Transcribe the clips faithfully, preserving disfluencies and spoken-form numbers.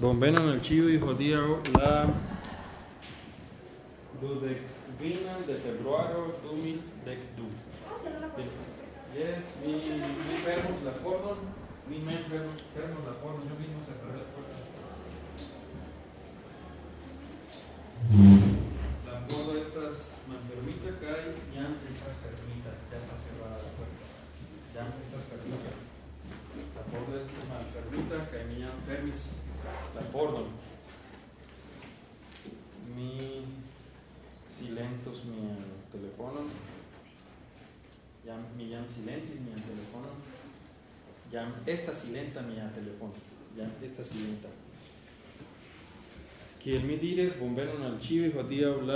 Bonvenon al ĉiuj hodiaŭ la dudekvinan de februaro du mil dek du. Yes, mi, mi fermos la pordon, mi mem fermos, fermos la pordon, yo mismo cerraré la puerta. La pordo estas malfermita kaj jam estas fermita, ya está cerrada la puerta. Jam estas fermita. La pordo estas malfermita kaj mi jam fermis la pordon. Mi silentos mian telefonon. Jam, mi jam silentis mian telefonon. Jam esta silenta mia telefono. Jam esta silenta. Kiel mi diris, bonvenon al ĉiuj hodiaŭ la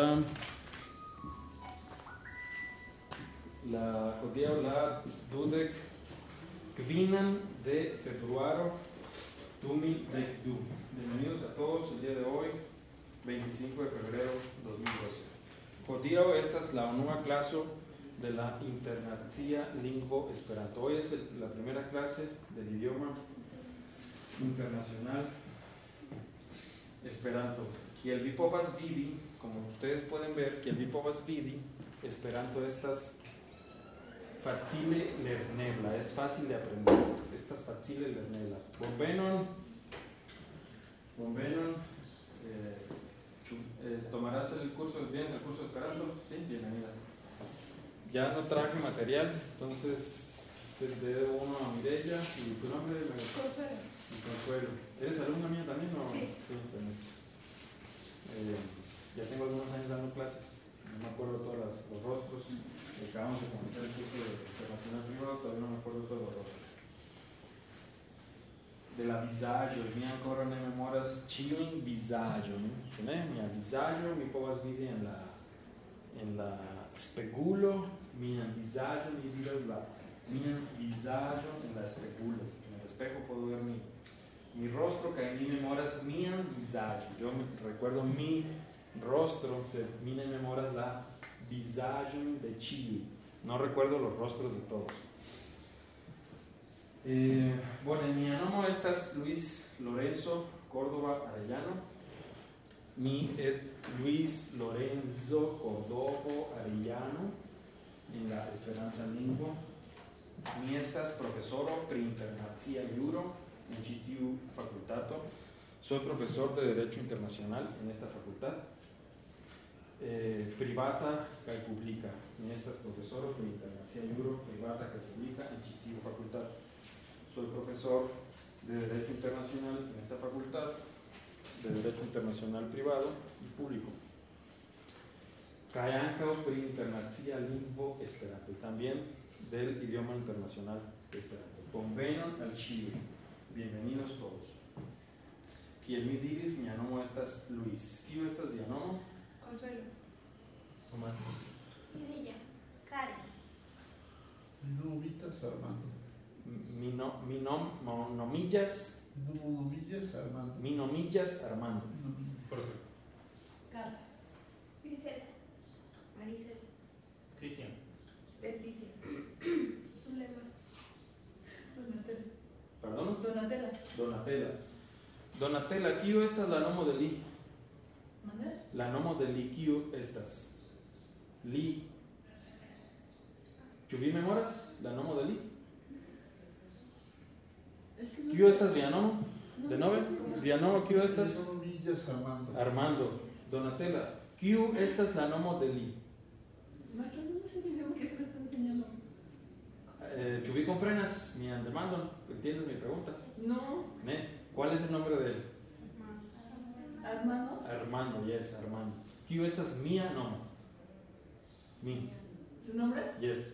la hodiaŭ la dudek kvinan de februaro du mil dek du. Bienvenidos a todos el día de hoy, veinticinco de febrero dos mil doce. Hodiaŭ estas la unua klaso de la internacia lingvo Esperanto. Hoy es el, la primera clase del idioma internacional Esperanto. Kiel vi povas vidi, como ustedes pueden ver, kiel vi povas vidi, Esperanto estas facile lernebla, es fácil de aprender. Estas facile lernebla. Bonvenon, bonvenon. Eh, eh, ¿Tomarás el curso, vienes al curso de Esperanto? Sí, bienvenida. Ya no traje material, entonces te debo uno a Mireya. ¿Y tu nombre? Consuelo. Consuelo. ¿Eres alumna mía también o? Sí. Sí, también. Eh, ya tengo algunos años dando clases, no me acuerdo todos los, los rostros. Acabamos de comenzar el curso de internacional privado, todavía no me acuerdo todos los rostros. De la vizaĝo, mi ancora ne memoras ĉiujn vizaĝojn, ĉu ne? Mia vizaĝo mi povas vidi en la en la spegulo, mian vizaĝon, mi diras la mian vizaĝon en la spegulo. En el espejo puedo ver mi mi rostro, kaj mi memoras mian vizaĝon. Yo me recuerdo mi rostro, sed mi ne memoras la vizaĝon de ĉiuj. No recuerdo los rostros de todos. Eh, bueno, mi nomo estas Luis Lorenzo Córdoba Arellano. Mi et Luis Lorenzo Córdoba Arellano en la Esperanta lingvo. Mi estas profesoro pri internacia juro en ĉi tiu fakultato. Soy profesor de Derecho Internacional en esta facultad. Eh, privata kaj publica. Mi estas profesoro pri internacia juro privata kaj publica en ĉi tiu fakultato. Soy profesor de Derecho Internacional en esta facultad, de Derecho Internacional privado y público. Kaj ankaŭ pri internacia lingvo Esperanto, y también del idioma internacional Esperanto. Bonvenon al ĉiuj. Bienvenidos todos. Kiel mi diris, mia nomo estas Luis. Kiu estas via nomo? Consuelo. Omar. Mireya. Karen. Mi nomitas Armando. Mi, no, mi nom, mo- nomillas, No nomillas Armando. mi nomillas Armando. Perfecto. Carla. Grisela. Maricel. Cristian. Leticia. Zulema. Donatella. Perdón? Donatella. Donatella. Donatella, kiu estas la nomo de li? ¿Mande? La nomo de li, kiu estas? Li. Ĉu vi memoras la nomo de li? Es que no Kiu sé. estas via nomo? No, De no nove? sé si- Via nomo kiu estas? No nomillas Armando. Armando. Donatella, kiu estas la nomo de li? Maestro, no sé el idioma que se le está enseñando. Eh, ĉu vi komprenas mian demandon? ¿Entiendes mi pregunta? No. Ne? ¿Cuál es el nombre de él? Armando. Armando, yes, Armando. Kiu estas mia nomo? Mi, ¿Su nombre? yes.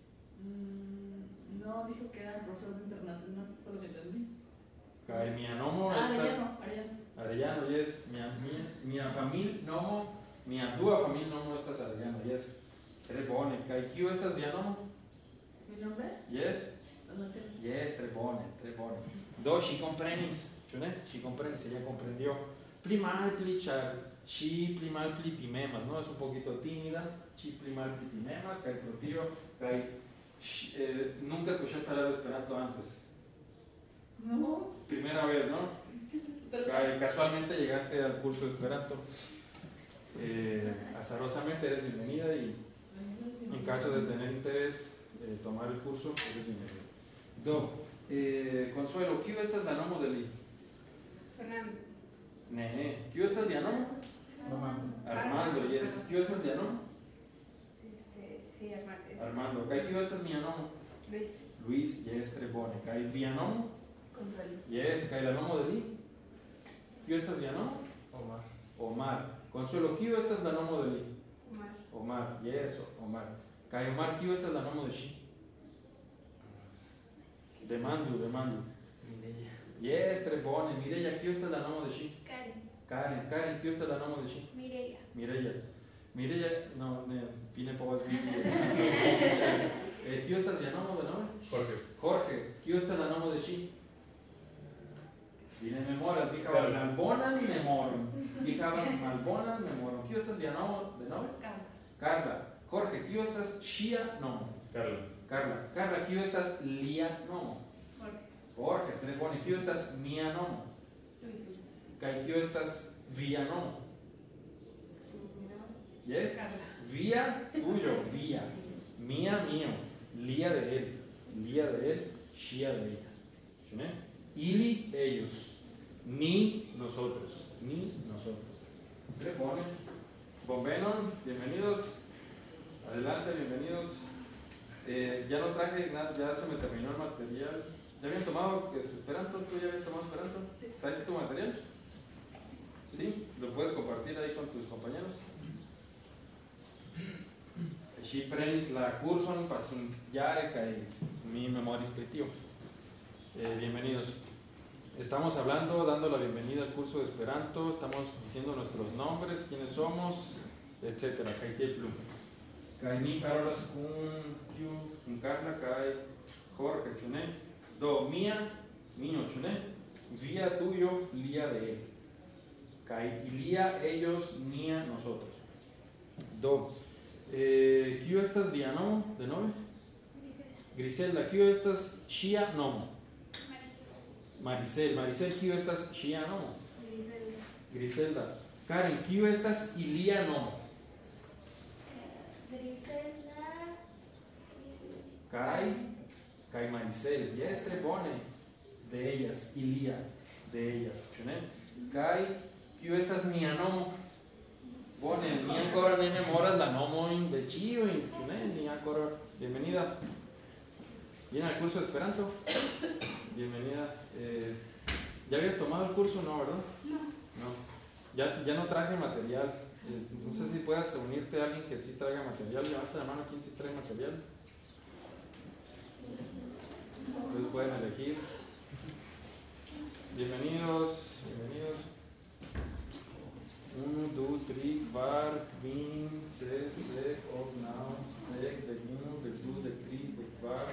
Mm, no, dijo que era el profesor de internacional, por lo que entendí. Kaj mia nomo Ah, estas Arellano, Arellano. Arellano, yes. Mia mia mia famil nomo, mia dua famil nomo estas Arellano, yes. Tre bone. Kaj kiu estas via nomo? ¿Mi nombre? Yes. Donatella. Yes, tre bone, tre bone. Do ŝi komprenis, ĉu ne? Ŝi komprenis, ella comprendió. Pli malpli, ĉar ŝi pli malpli timemas, no? Es un poquito tímida, ŝi pli malpli timemas, kaj pro tio, kaj ŝi- eh, nunca escuchaste hablar esperanto antes. No. Primera vez, ¿no? ¿Qué es esto? Ca- Casualmente llegaste al curso de Esperanto. Eh, azarosamente eres bienvenida y en caso de tener interés eh, tomar el curso, eres bienvenida. Do, eh, Consuelo, ¿qué estás la nomo de li? Fernando. Nene, ¿qué estás la nomo? Armando. Armando, yes. ¿Qué estás la nomo? Este, sí, Armando. es- Armando, ¿qué estás mi nomo? Luis. Luis, yes, trebone. ¿Qué via nomo? Consuelo. Yes, ¿qué la nomo de li? ¿Qué estás via nomo? Omar. Omar. Consuelo, ¿qué estás la nomo de li? Omar. Omar, yes, Omar. ¿Qué Omar, ¿qué estás la nomo de shi? Demando, demando. Mireia. Yes, trebone. Mireia, ¿qué estás la nomo de shi? Karen. Karen, Karen, ¿qué estás la nomo de shi? Mireia. Mireia. Mireia, no, ne, pine povas vidi. Eh, ¿Qué estás la nomo de nome? Jorge. Jorge, ¿qué estás la nomo de shi? Dine memoras, vi havas Carla. malbonan memoron. Vi havas malbonan memoron. ¿Qué estás la nomo de nome? Carla. Carla. Jorge, ¿qué estás ŝia nomo? Carla. Carla. Carla, ¿qué estás lia nomo? Jorge. Jorge, tre bone. ¿Qué estás mia nomo? Luis. Kaj ¿qué estás via nomo? Yes? Carla. Via tuyo, via. Mía, mío. Lía de él. Lía de él. Ŝia de ella. ¿Sí? Ili, ellos. Ni, nosotros. Ni, nosotros. Tre bone. Bonvenon, bienvenidos. Adelante, bienvenidos. Eh, ya no traje nada, ya se me terminó el material. ¿Ya habían tomado este, Esperanto? ¿Tú ya habías tomado Esperanto? Sí. ¿Traes tu material? ¿Sí? ¿Lo puedes compartir ahí con tus compañeros? Ŝi prenis la kurson pasintjare kaj mi memoris pri tio. Eh, bienvenidos. Estamos hablando, dando la bienvenida al curso de Esperanto, estamos diciendo nuestros nombres, quiénes somos, etcétera. Kaj tie plu. Kaj mi parolas kun kiu, kun Carla kaj Jorge, ĉu ne? Do mia, mio, ĉu ne? Via, tuyo, lia de él. Kaj ilia, ellos, mia, nosotros. Do, eh, kiu estas via nomo de nome? Griselda, kiu estas ŝia nomo? Maricel, Maricel, kiu estas ŝia nomo? Griselda. Griselda. Karen, kiu estas ilia nomo? Griselda. Kaj kaj Maricel, yes, tre bone. De ellas, ilia, de ellas, ĉu ne? Kaj kiu estas nia nomo? Bone, ni ancora ne memoras la nomojn de ĉiujn, ĉu ne? Ni ancora bienvenida. ¿Viene al curso de Esperanto? Bienvenida. Eh, ¿Ya habías tomado el curso? No, ¿verdad? No. No. Ya, ya no traje material. Eh, no sé si puedas unirte a alguien que sí traiga material. Levanta la mano, ¿quién sí trae material? Ustedes pueden elegir. Bienvenidos, bienvenidos. uno, dos, tres, cuatro, cinco, seis, siete, ocho, nueve, diez, uno, dos, tres, cuatro,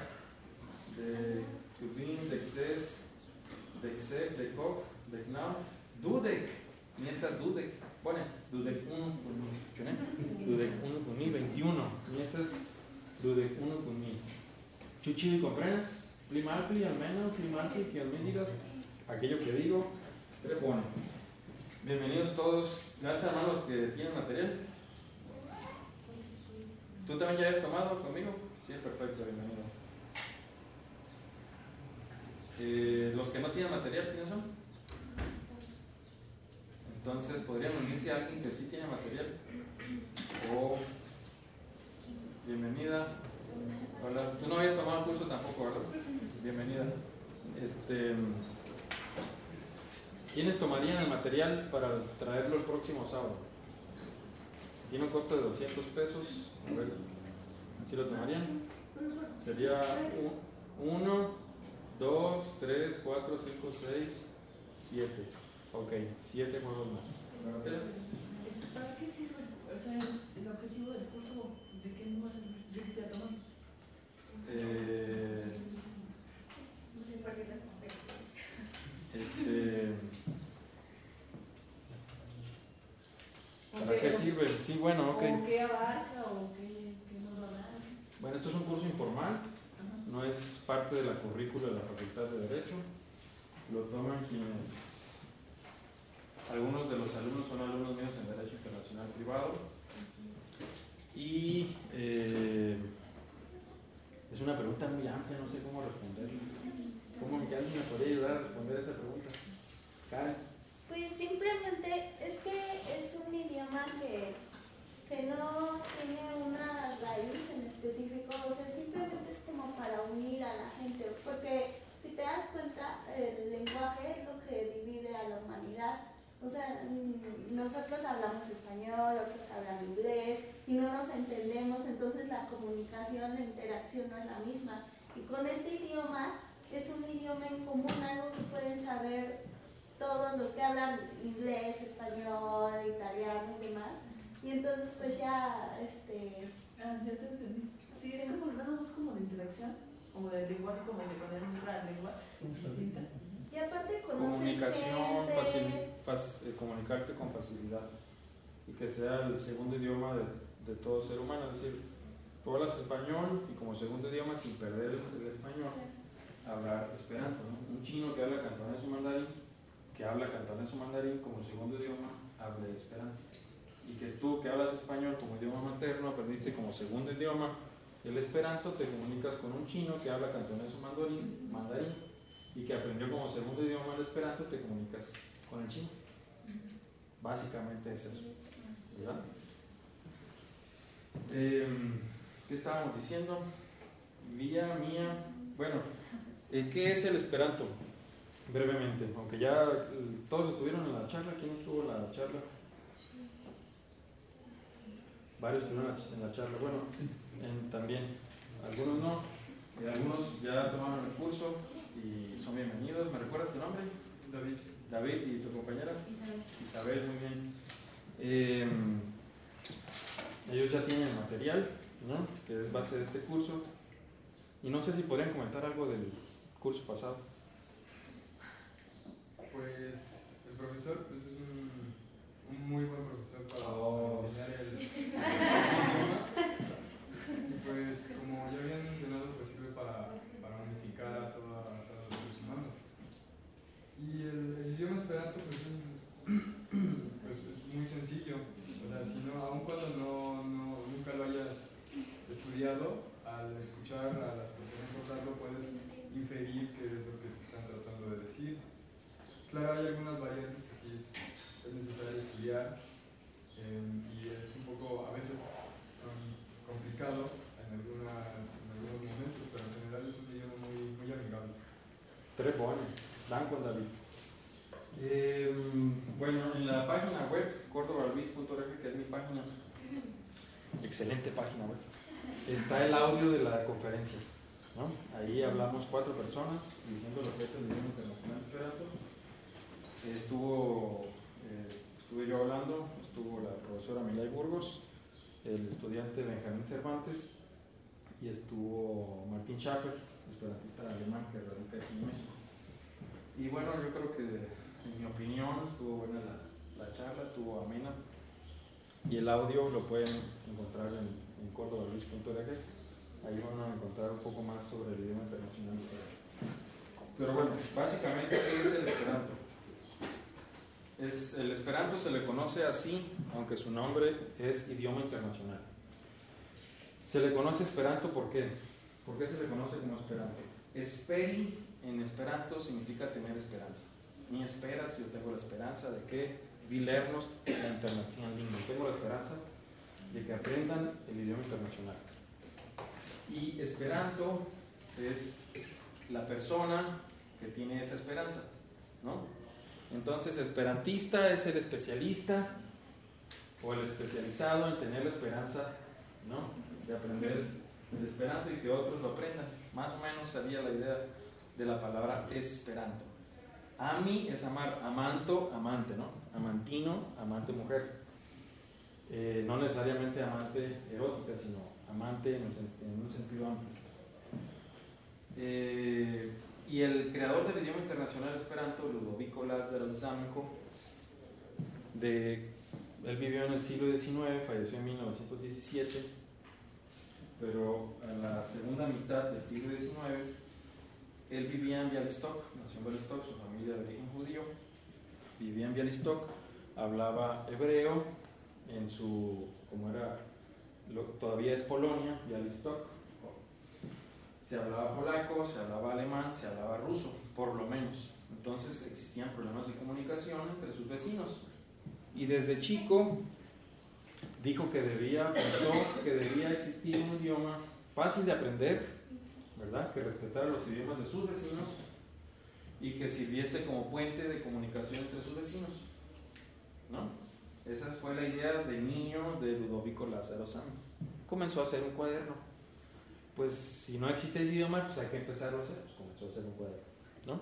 cinco, seis, siete, ocho, nueve, dudek. Ni estas dudek. Pone dudek uno con mi. ¿Qué? Dudek uno con mi, veintiuno. Ni estas dudek uno con mi. Chuchi, ¿comprendes? Pli malpli, almeno, pli malpli, que al me digas aquello que digo. Tre bone. Bienvenidos todos. Levanta la mano los que tienen material. ¿Tú también ya has tomado conmigo? Sí, perfecto, bienvenido. Eh, los que no tienen material, ¿quiénes son? Entonces, ¿podrían unirse a alguien que sí tiene material? O, bienvenida. Hola, tú no habías tomado el curso tampoco, ¿verdad? Bienvenida. Este, ¿quiénes tomarían el material para traerlo el próximo sábado? Tiene un costo de doscientos pesos. A ver, ¿sí lo tomarían? Sería uno, dos, tres, cuatro, cinco, seis, siete. Ok, siete juegos más. ¿Para qué sirve? O sea, el objetivo del curso, ¿de qué no vas a servir si a tomar? Eh, No sé por qué no. este, ¿O ¿para qué sirve? Sí, bueno, ok. ¿O qué abarca o qué, qué nos va a dar? Bueno, esto es un curso informal, Ajá. no es parte de la currícula de la Facultad de Derecho. Lo toman quienes Algunos de los alumnos son alumnos míos en Derecho Internacional Privado. Y eh, es una pregunta muy amplia, no sé cómo responder. ¿Cómo alguien me podría ayudar a responder esa pregunta? Karen. Pues simplemente es que es un idioma que, que no tiene una raíz en específico, o sea, simplemente es como para unir a la gente, porque si te das cuenta, el lenguaje es lo que divide a la humanidad. O sea, nosotros hablamos español, otros hablan inglés y no nos entendemos, entonces la comunicación, la interacción no es la misma. Y con este idioma es un idioma en común, algo que pueden saber todos los que hablan inglés, español, italiano y demás. Y entonces pues ya, este... Ah, ya te entendí. Sí, es como nada más como de interacción, como de lenguaje, como de poner otra lengua distinta. Y aparte conoces Comunicación, gente... facil, fac- eh, comunicarte con facilidad y que sea el segundo idioma de, de todo ser humano, es decir, tú hablas español y como segundo idioma, sin perder el, el español, hablar esperanto, ¿no? Un chino que habla cantonés o mandarín, que habla cantonés o mandarín como segundo idioma, hable esperanto. Y que tú que hablas español como idioma materno, aprendiste como segundo idioma el esperanto, te comunicas con un chino que habla cantonés o mandarín, mandarín y que aprendió como segundo idioma el esperanto, te comunicas con el chino. Básicamente es eso, ¿verdad? Eh, ¿Qué estábamos diciendo? Vía, mía. Bueno, eh, ¿qué es el esperanto? Brevemente, aunque ya eh, todos estuvieron en la charla. ¿Quién estuvo en la charla? Varios estuvieron en la, en la charla. Bueno, en, también. Algunos no. Y algunos ya tomaron el curso y son bienvenidos. ¿Me recuerdas tu nombre? David. David, ¿y tu compañera? Isabel. Isabel, muy bien. Eh, ellos ya tienen el material, ¿no? Que es base de este curso. Y no sé si podrían comentar algo del curso pasado. Pues el profesor pues, es un, un muy buen profesor para Oh. enseñar el idioma. Y pues como ya habían mencionado, pues sirve para, para unificar a, toda, a todos los seres humanos. Y el, el idioma esperanto pues es, pues, es muy sencillo. O sea, si no, aun cuando no, no, nunca lo hayas estudiado, al escuchar a las personas hablarlo puedes inferir qué es lo que te están tratando de decir. Claro, hay algunas variantes que sí es, es necesario estudiar eh, y es un poco, a veces, um, complicado en, algunas, en algunos momentos, pero en general es un idioma muy, muy amigable. Tres buenos. Dan con David. Eh, bueno, en la página web, cordoba luis punto org, que es mi página, excelente página web, está el audio de la conferencia, ¿no? Ahí hablamos cuatro personas diciendo lo que es el idioma internacional esperanto. Estuvo, eh, estuve yo hablando, estuvo la profesora Milay Burgos, el estudiante Benjamín Cervantes y estuvo Martín Schaffer, esperantista alemán que radica aquí en México. Y bueno, yo creo que en mi opinión estuvo buena la, la charla, estuvo amena y el audio lo pueden encontrar en, en cordoba luis punto org. Ahí van a encontrar un poco más sobre el idioma internacional. Pero bueno, básicamente, ¿qué es el esperanto? Es, el esperanto se le conoce así, aunque su nombre es idioma internacional. Se le conoce esperanto, ¿por qué? ¿Por qué se le conoce como esperanto? Esperi en esperanto significa tener esperanza. Mi esperas, yo tengo la esperanza de que vi leernos la internacional lingua. Tengo la esperanza de que aprendan el idioma internacional. Y esperanto es la persona que tiene esa esperanza, ¿no? Entonces, esperantista es el especialista o el especializado en tener la esperanza, ¿no?, de aprender el esperanto y que otros lo aprendan. Más o menos sería la idea de la palabra esperanto. Ami es amar, amanto, amante, ¿no? Amantino, amante mujer. Eh, no necesariamente amante erótica, sino amante en, el, en un sentido amplio. Eh, y el creador del idioma internacional esperanto, Ludovico Lazar Zamenhof, de, él vivió en el siglo diecinueve, falleció en mil novecientos diecisiete, pero en la segunda mitad del siglo diecinueve él vivía en Białystok, nació en Białystok, su familia de origen judío, vivía en Białystok, hablaba hebreo en su, como era, lo, todavía es Polonia, Białystok. Se hablaba polaco, se hablaba alemán, se hablaba ruso, por lo menos. Entonces existían problemas de comunicación entre sus vecinos. Y desde chico dijo que debía, pensó que debía existir un idioma fácil de aprender, ¿verdad? Que respetara los idiomas de sus vecinos y que sirviese como puente de comunicación entre sus vecinos, ¿no? Esa fue la idea de niño de Ludovico Lázaro Sam. Comenzó a hacer un cuaderno. Pues si no existe ese idioma, pues hay que empezarlo a hacer. Pues comenzó a hacer un cuaderno, ¿no?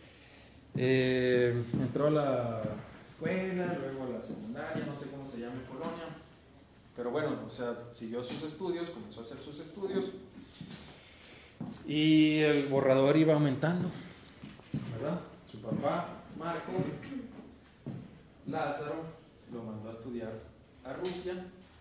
Eh, entró a la escuela, luego a la secundaria, no sé cómo se llama en Polonia, pero bueno, o sea, siguió sus estudios, comenzó a hacer sus estudios y el borrador iba aumentando, ¿verdad? Su papá, Marco Lázaro, lo mandó a estudiar a Rusia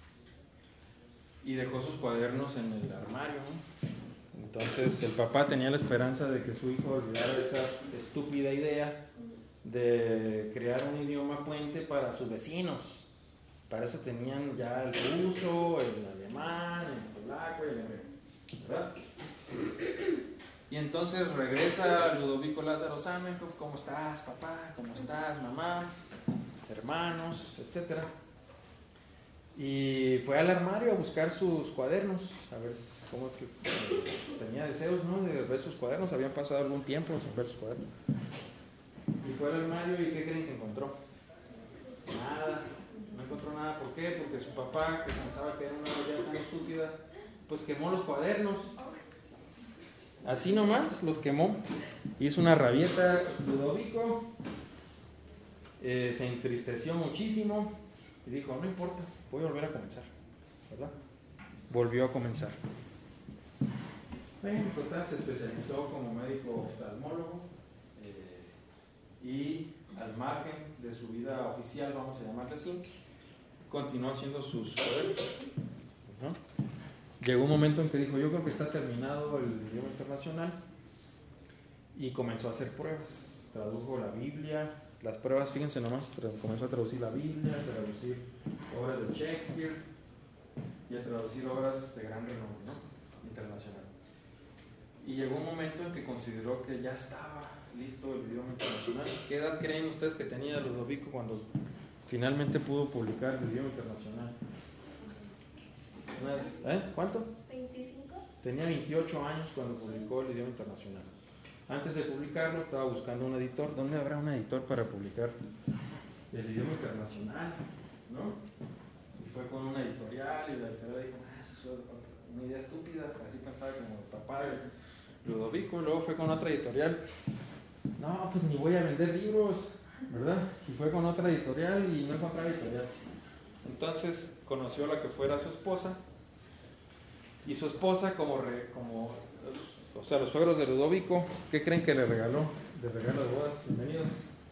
y dejó sus cuadernos en el armario, ¿no? Entonces el papá tenía la esperanza de que su hijo olvidara esa estúpida idea de crear un idioma puente para sus vecinos. Para eso tenían ya el ruso, el alemán, el polaco y el hebreo, ¿verdad? Y entonces regresa Ludovico Lázaro Zamenhof. ¿Cómo estás, papá? ¿Cómo estás, mamá? Hermanos, etcétera. Y fue al armario a buscar sus cuadernos, a ver cómo que tenía deseos, ¿no? De ver sus cuadernos. Habían pasado algún tiempo sin ver sus cuadernos. Y fue al armario y ¿qué creen que encontró? Nada, no encontró nada. ¿Por qué? Porque su papá, que pensaba que era una idea tan estúpida, pues quemó los cuadernos. Así nomás los quemó. Hizo una rabieta Ludovico, eh, se entristeció muchísimo y dijo, no importa, voy a volver a comenzar, ¿verdad? Volvió a comenzar. Bueno, en total se especializó como médico oftalmólogo eh, y al margen de su vida oficial, vamos a llamarle así, continuó haciendo sus cuadernos, ¿no? Llegó un momento en que dijo, yo creo que está terminado el idioma internacional y comenzó a hacer pruebas. Tradujo la Biblia, las pruebas, fíjense nomás, comenzó a traducir la Biblia, a traducir obras de Shakespeare y a traducir obras de gran renombre, ¿no? Internacional. Y llegó un momento en que consideró que ya estaba listo el idioma internacional. ¿Qué edad creen ustedes que tenía Ludovico cuando finalmente pudo publicar el idioma internacional? ¿Eh? ¿Cuánto? veinticinco. Tenía veintiocho años cuando publicó el idioma internacional. Antes de publicarlo estaba buscando un editor. ¿Dónde habrá un editor para publicar el idioma internacional? ¿No? Y fue con una editorial y la editorial dijo, ah, eso es una idea estúpida, así pensaba como el papá de Ludovico. Luego fue con otra editorial, no, pues ni voy a vender libros, ¿verdad? Y fue con otra editorial y no encontraba editorial. Entonces conoció a la que fuera su esposa, y su esposa como, re, como o sea, los suegros de Ludovico, ¿qué creen que le regaló de regalo de bodas? Bienvenidos.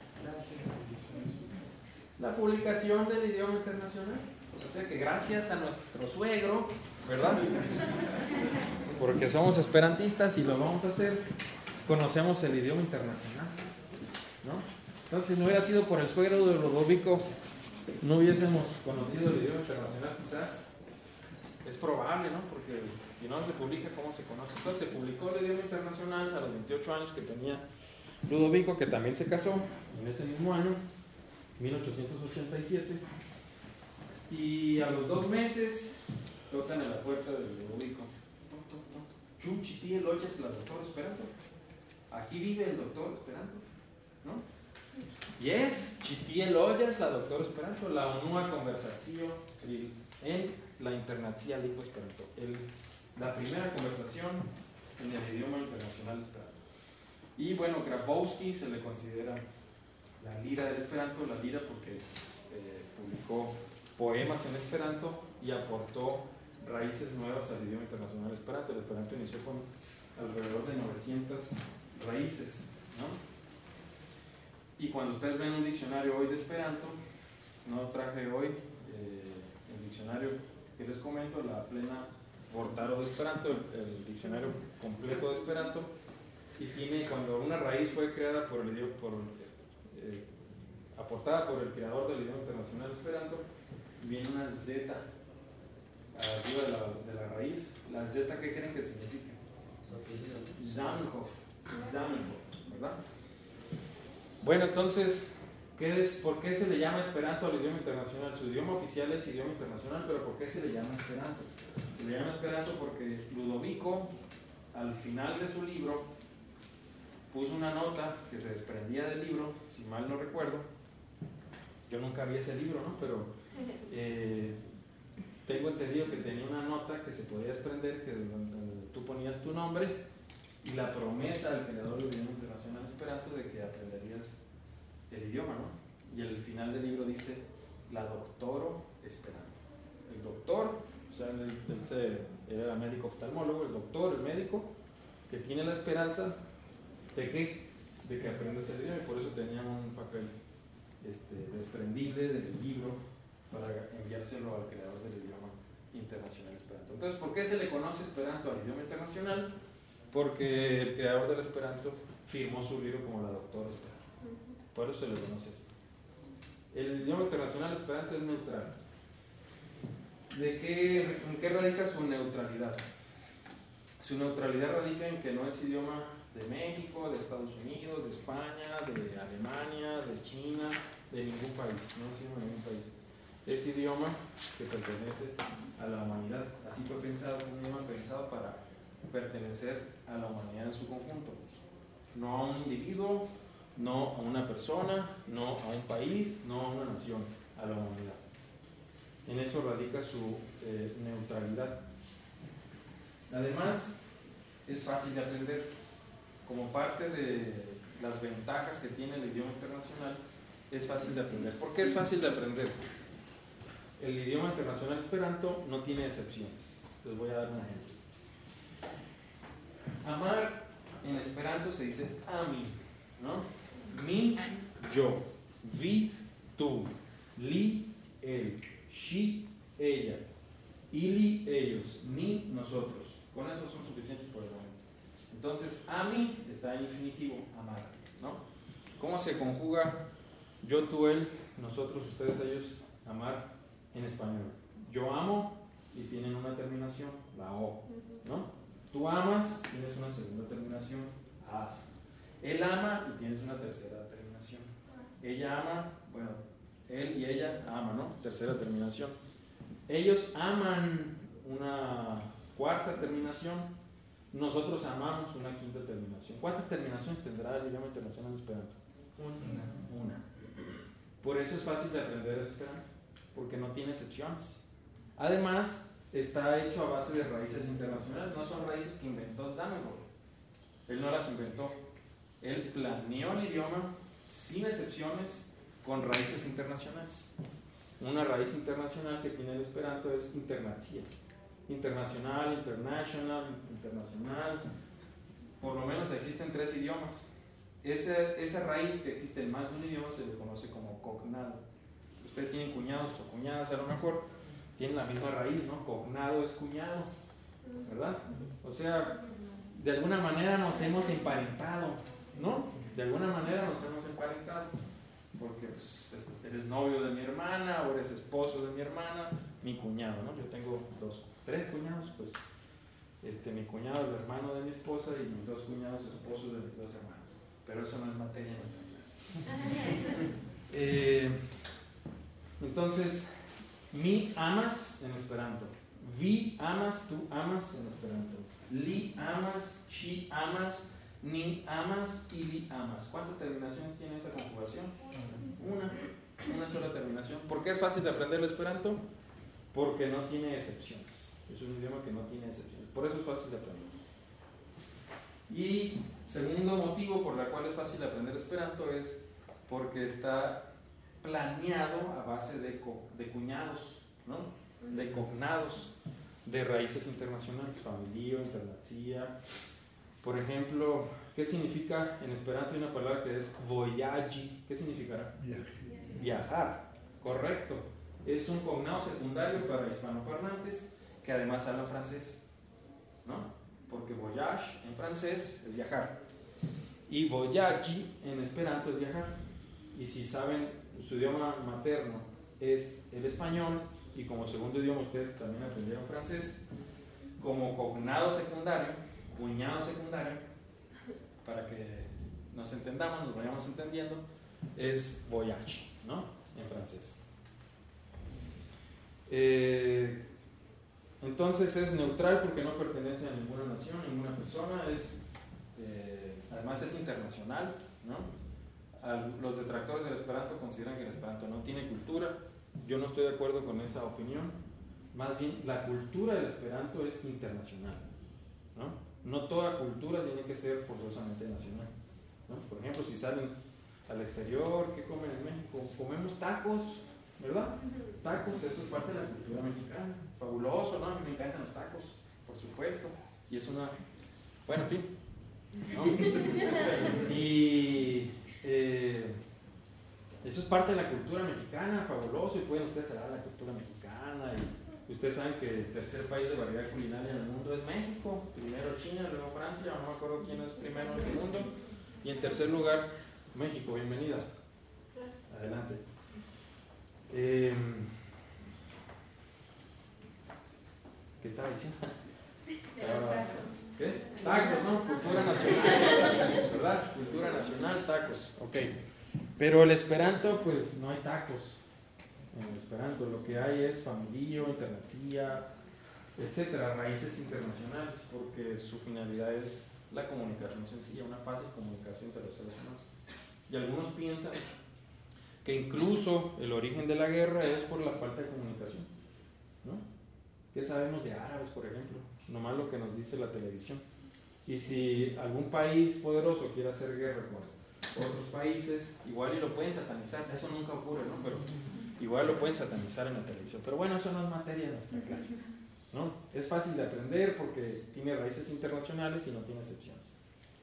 La publicación del idioma internacional. O sea que gracias a nuestro suegro, ¿verdad? Porque somos esperantistas y lo vamos a hacer, conocemos el idioma internacional, ¿no? Entonces, si no hubiera sido por el suegro de Ludovico, no hubiésemos conocido el idioma internacional, quizás. Es probable, ¿no? Porque si no se publica, ¿cómo se conoce? Entonces se publicó el idioma internacional a los veintiocho años que tenía Ludovico, que también se casó en ese mismo año, mil ochocientos ochenta y siete. Y a los dos meses tocan en la puerta de Ludovico. Chum Chitiel Ollas, la doctora Esperanto. Aquí vive el doctor Esperanto, ¿no? Yes, Chitiel Ollas, la doctora Esperanto, la unua conversacio en la internacia lingua Esperanto, el, la primera conversación en el idioma internacional Esperanto. Y bueno, Grabowski se le considera la lira del Esperanto, la lira porque eh, publicó poemas en Esperanto y aportó raíces nuevas al idioma internacional Esperanto. El Esperanto inició con alrededor de novecientas raíces, ¿no? Y cuando ustedes ven un diccionario hoy de Esperanto, no traje hoy eh, el diccionario que les comento, la plena Vortaro de Esperanto, el, el diccionario completo de Esperanto, y tiene, cuando una raíz fue creada por el, por, eh, a aportada por el creador del idioma internacional Esperanto, viene una Z arriba de la, de la raíz. ¿La Z qué creen que significa? Zamenhof, Zamenhof, ¿verdad? Bueno, entonces, ¿qué es, ¿por qué se le llama Esperanto al idioma internacional? Su idioma oficial es idioma internacional, pero ¿por qué se le llama Esperanto? Se le llama Esperanto porque Ludovico, al final de su libro, puso una nota que se desprendía del libro, si mal no recuerdo. Yo nunca vi ese libro, ¿no? Pero eh, tengo entendido que tenía una nota que se podía desprender, que donde tú ponías tu nombre y la promesa del creador del idioma internacional Esperanto de que aprenderías el idioma, ¿no? Y el final del libro dice, la doctoro Esperanto. El doctor, o sea, él, él se, era médico oftalmólogo, el doctor, el médico, que tiene la esperanza de que, de que aprendas el idioma, y por eso tenía un papel este, desprendible del libro para enviárselo al creador del idioma internacional Esperanto. Entonces, ¿por qué se le conoce Esperanto al idioma internacional? Porque el creador del Esperanto firmó su libro como la doctora Esperanto. Por eso se le conoce así. El idioma internacional Esperanto es neutral. ¿De qué, ¿En qué radica su neutralidad? Su neutralidad radica en que no es idioma de México, de Estados Unidos, de España, de Alemania, de China, de ningún país. No es idioma de ningún país. Es idioma que pertenece a la humanidad. Así fue pensado, un idioma pensado para pertenecer a la humanidad en su conjunto. No a un individuo, no a una persona, no a un país, no a una nación, a la humanidad. En eso radica su eh, neutralidad. Además, es fácil de aprender. Como parte de las ventajas que tiene el idioma internacional, es fácil de aprender. ¿Por qué es fácil de aprender? El idioma internacional Esperanto no tiene excepciones. Les voy a dar un ejemplo. Amar en Esperanto se dice ami, ¿no? Mi, yo, vi, tú, li, él, shi, ella, ili, ellos, ni, nosotros. Con eso son suficientes por el momento. Entonces, ami está en infinitivo, amar, ¿no? ¿Cómo se conjuga yo, tú, él, nosotros, ustedes, ellos, amar en español? Yo amo y tienen una terminación, la O, ¿no? Tú amas, tienes una segunda terminación, as. Él ama y tienes una tercera terminación. Ella ama, bueno, él y ella ama, ¿no? Tercera terminación. Ellos aman, una cuarta terminación. Nosotros amamos, una quinta terminación. ¿Cuántas terminaciones tendrá el idioma internacional Esperanto? Una. Una. Por eso es fácil de aprender el Esperanto, porque no tiene excepciones. Además, está hecho a base de raíces internacionales. No son raíces que inventó Zamenhof. Él no las inventó. Él planeó el idioma sin excepciones con raíces internacionales. Una raíz internacional que tiene el Esperanto es internacia. Internacional, international, internacional. Por lo menos existen tres idiomas. Esa, esa raíz que existe en más de un idioma se le conoce como cognado. Ustedes tienen cuñados o cuñadas a lo mejor, tienen la misma raíz, ¿no? Cognado es cuñado, ¿verdad? O sea, de alguna manera nos hemos emparentado, ¿no? De alguna manera nos hemos emparentado. Porque pues, eres novio de mi hermana o eres esposo de mi hermana, mi cuñado, ¿no? Yo tengo dos, tres cuñados, pues este, mi cuñado es el hermano de mi esposa y mis dos cuñados esposos de mis dos hermanas. Pero eso no es materia en nuestra clase. eh, entonces, mi amas en Esperanto, vi amas, tú amas en Esperanto, li amas, shi amas, ni amas, ili amas. ¿Cuántas terminaciones tiene esa conjugación? Una, una sola terminación. ¿Por qué es fácil de aprender el Esperanto? Porque no tiene excepciones. Es un idioma que no tiene excepciones. Por eso es fácil de aprender. Y segundo motivo por el cual es fácil de aprender Esperanto es porque está planeado a base de, co, de cuñados, ¿no? De cognados, de raíces internacionales, familio, internacia. Por ejemplo, ¿qué significa en Esperanto? Hay una palabra que es voyagi. ¿Qué significará? Viaje. Viajar, correcto. Es un cognado secundario para hispanoparlantes que además hablan francés, ¿no? Porque voyage en francés es viajar y voyagi en Esperanto es viajar. y si saben, su idioma materno es el español, y como segundo idioma ustedes también aprendieron francés, como cognado secundario, cuñado secundario, para que nos entendamos, nos vayamos entendiendo, es voyage, ¿no? En francés. Eh, entonces es neutral porque no pertenece a ninguna nación, ninguna persona, es, eh, además es internacional, ¿no? Al, los detractores del Esperanto consideran que el Esperanto no tiene cultura. Yo no estoy de acuerdo con esa opinión. Más bien, la cultura del Esperanto es internacional, ¿no? No toda cultura tiene que ser forzosamente nacional, ¿no? Por ejemplo, si salen al exterior, ¿qué comen en México? Comemos tacos, ¿verdad? Tacos, eso es parte de la cultura mexicana. Fabuloso, ¿no? A mí me encantan los tacos, por supuesto. Y es una... Bueno, en fin, ¿no? Y... Eh, eso es parte de la cultura mexicana, fabuloso, y pueden ustedes hablar de la cultura mexicana. Y ustedes saben que el tercer país de variedad culinaria en el mundo es México, primero China, luego Francia, no me acuerdo quién es primero o segundo, y en tercer lugar México. Bienvenida. Adelante. Eh, ¿Qué estaba diciendo? ¿Qué? Tacos, ¿no? Cultura nacional, ¿verdad? Cultura nacional, tacos. Ok. Pero el Esperanto, pues no hay tacos en el Esperanto. Lo que hay es familio, internacia, etcétera, raíces internacionales, porque su finalidad es la comunicación sencilla, una fácil comunicación entre los seres humanos. Y algunos piensan que incluso el origen de la guerra es por la falta de comunicación, ¿no? ¿Qué sabemos de árabes, por ejemplo? Nomás lo que nos dice la televisión. Y si algún país poderoso quiere hacer guerra con otros países, igual y lo pueden satanizar. Eso nunca ocurre, ¿no? Pero igual lo pueden satanizar en la televisión. Pero bueno, eso no es materia de nuestra clase, ¿no? Es fácil de aprender porque tiene raíces internacionales y no tiene excepciones.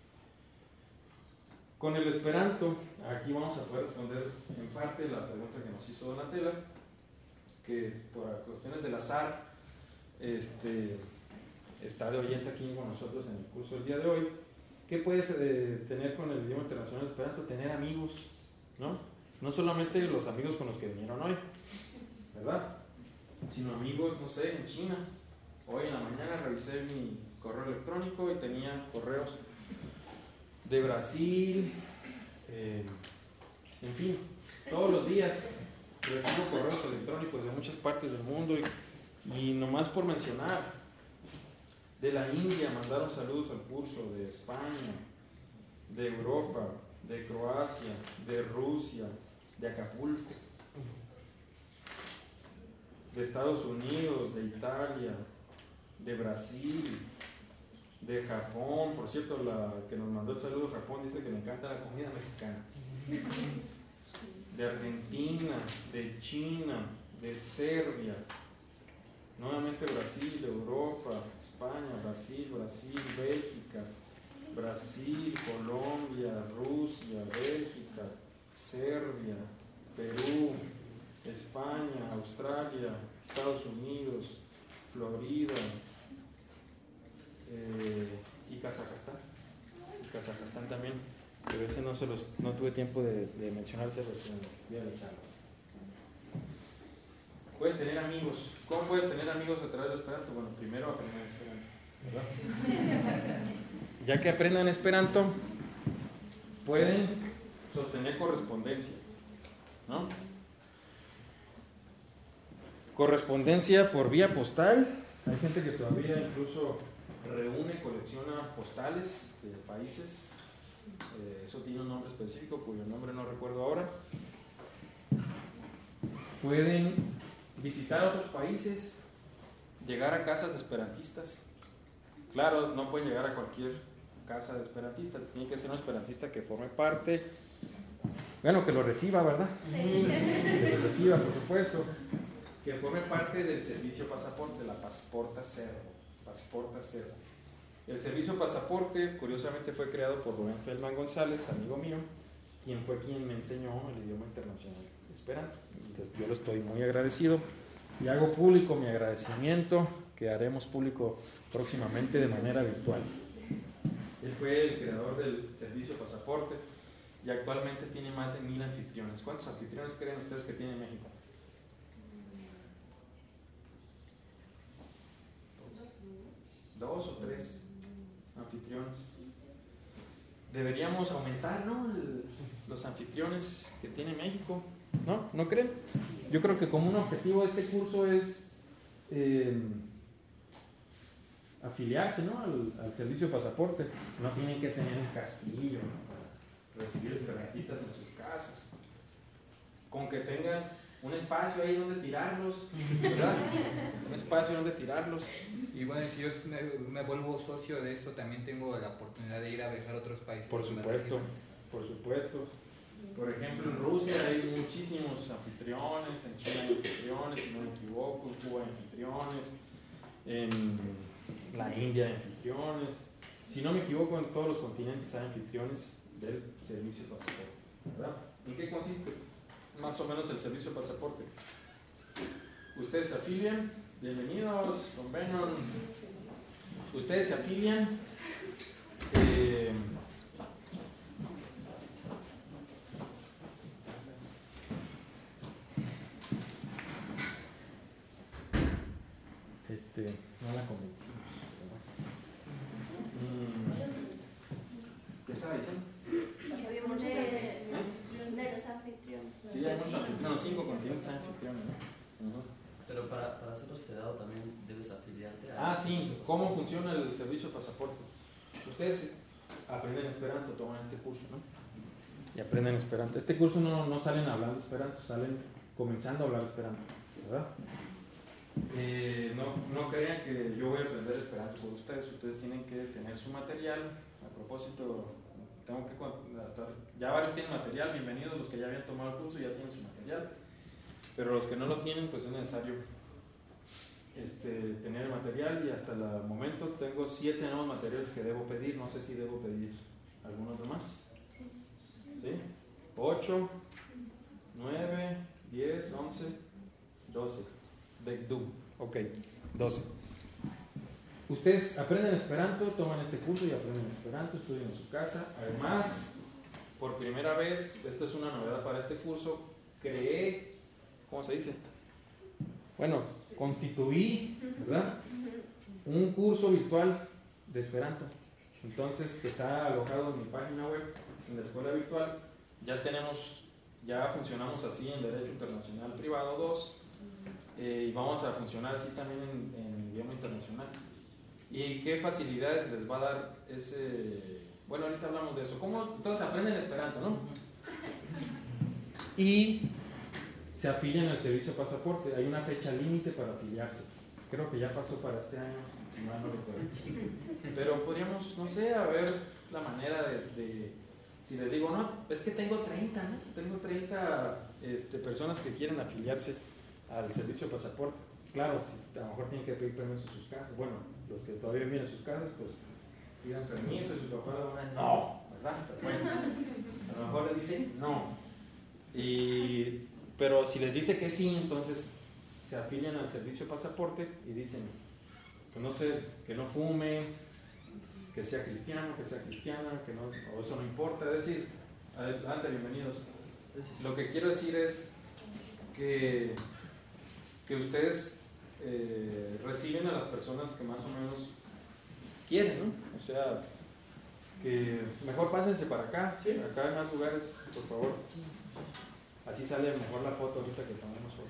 Con el Esperanto, aquí vamos a poder responder en parte la pregunta que nos hizo Donatella, que por cuestiones del azar este, está de oyente aquí con nosotros en el curso del día de hoy. ¿Qué puedes eh, tener con el idioma internacional del Esperanto? Tener amigos, ¿no? No solamente los amigos con los que vinieron hoy, ¿verdad? Sino amigos, no sé, en China. Hoy en la mañana revisé mi correo electrónico y tenía correos de Brasil, eh, en fin, todos los días recibo correos electrónicos de muchas partes del mundo y, y nomás por mencionar, de la India mandaron saludos al curso, de España, de Europa, de Croacia, de Rusia, de Acapulco, de Estados Unidos, de Italia, de Brasil, de Japón. Por cierto, la que nos mandó el saludo de Japón dice que le encanta la comida mexicana. De Argentina, de China, de Serbia, nuevamente Brasil, Europa, España, Brasil, Brasil, Bélgica, Brasil, Colombia, Rusia, Bélgica, Serbia, Perú, España, Australia, Estados Unidos, Florida, eh, y Kazajstán. Y Kazajstán también, pero ese no, se los, no tuve tiempo de, de mencionárselos en el día de tarde. Puedes tener amigos. ¿Cómo puedes tener amigos a través de Esperanto? Bueno, primero aprender Esperanto, ¿verdad? Ya que aprendan Esperanto, pueden sostener correspondencia, ¿no? Correspondencia por vía postal. Hay gente que todavía incluso reúne, colecciona postales de países. Eh, eso tiene un nombre específico cuyo nombre no recuerdo ahora. Pueden visitar otros países, llegar a casas de esperantistas. Claro, no pueden llegar a cualquier casa de esperantista, tiene que ser un esperantista que forme parte, bueno, que lo reciba, ¿verdad? Sí. Que lo reciba, por supuesto, que forme parte del servicio pasaporte, la Pasporta Cero. Pasporta Cero. El servicio pasaporte, curiosamente, fue creado por Rubén Feldman González, amigo mío, quien fue quien me enseñó el idioma internacional Esperanto. Entonces, yo lo estoy muy agradecido y hago público mi agradecimiento, que haremos público próximamente de manera virtual. Él fue el creador del servicio pasaporte y actualmente tiene más de mil anfitriones. ¿Cuántos anfitriones creen ustedes que tiene México? Dos o tres anfitriones. Deberíamos aumentar, ¿no? El, los anfitriones que tiene México. ¿No? ¿No creen? Yo creo que como un objetivo de este curso es eh, afiliarse, ¿no? al, al servicio de pasaporte. No tienen que tener un castillo, ¿no? Para recibir esperantistas en sus casas. Con que tengan un espacio ahí donde tirarlos, ¿verdad? Un espacio donde tirarlos. Y bueno, si yo me, me vuelvo socio de esto, también tengo la oportunidad de ir a viajar a otros países. Por supuesto, por supuesto. Por ejemplo, en Rusia hay muchísimos anfitriones, en China hay anfitriones, si no me equivoco, en Cuba hay anfitriones, en la India hay anfitriones. Si no me equivoco, en todos los continentes hay anfitriones del servicio de pasaporte, ¿verdad? ¿En qué consiste más o menos el servicio de pasaporte? Ustedes se afilian, bienvenidos, don Benon. Ustedes se afilian. Eh, Este, no la convencimos. Mm, ¿Qué estaba diciendo? Había muchos De- anfitriones. De los anfitriones. Sí, hay muchos anfitriones, cinco continentes hay anfitriones, ¿no? Ujú. Pero para, para ser hospedado también debes afiliarte a... Ah, sí, ¿cómo funciona el servicio de pasaporte? Ustedes aprenden Esperanto, toman este curso, ¿no? Y aprenden Esperanto. Este curso no, no salen hablando Esperanto, salen comenzando a hablar Esperanto, ¿verdad? Eh, no, no crean que yo voy a aprender Esperanto por ustedes. Ustedes tienen que tener su material. A propósito, tengo que contratar. Ya varios tienen material, bienvenidos los que ya habían tomado el curso, ya tienen su material. Pero los que no lo tienen, pues es necesario este, tener el material. Y hasta el momento tengo siete nuevos materiales que debo pedir. No sé si debo pedir algunos demás. ¿Sí? ocho, nueve, diez, once, doce. Begdum. Ok, doce. Ustedes aprenden Esperanto, toman este curso y aprenden Esperanto, estudian en su casa. Además, por primera vez, esto es una novedad para este curso, creé, ¿cómo se dice? Bueno, constituí, ¿verdad? Un curso virtual de Esperanto. Entonces, que está alojado en mi página web, en la escuela virtual. Ya tenemos, ya funcionamos así en Derecho Internacional Privado dos. Eh, y vamos a funcionar así también en, en idioma internacional. ¿Y qué facilidades les va a dar ese? Bueno, ahorita hablamos de eso. ¿Cómo todos aprenden Esperanto, no? Y se afilian al servicio de pasaporte. Hay una fecha límite para afiliarse. Creo que ya pasó para este año, si mal no recuerdo. Pero podríamos, no sé, a ver la manera de, de si les digo, no, es que tengo treinta, ¿no? Tengo treinta este, personas que quieren afiliarse al servicio de pasaporte. Claro, si a lo mejor tienen que pedir permiso en sus casas. Bueno, los que todavía viven en sus casas, pues pidan permiso y su papá le van a decir no, ¿verdad? Pero bueno, a lo mejor le dicen no. Y, pero si les dice que sí, entonces se afilian al servicio de pasaporte y dicen que no sé, que no fume, que sea cristiano, que sea cristiana, que no, o eso no importa. Es decir, adelante, bienvenidos. Lo que quiero decir es que que ustedes eh, reciben a las personas que más o menos quieren, ¿no? O sea, que mejor pásense para acá, ¿sí? Acá hay más lugares, por favor. Así sale mejor la foto ahorita que tomemos foto.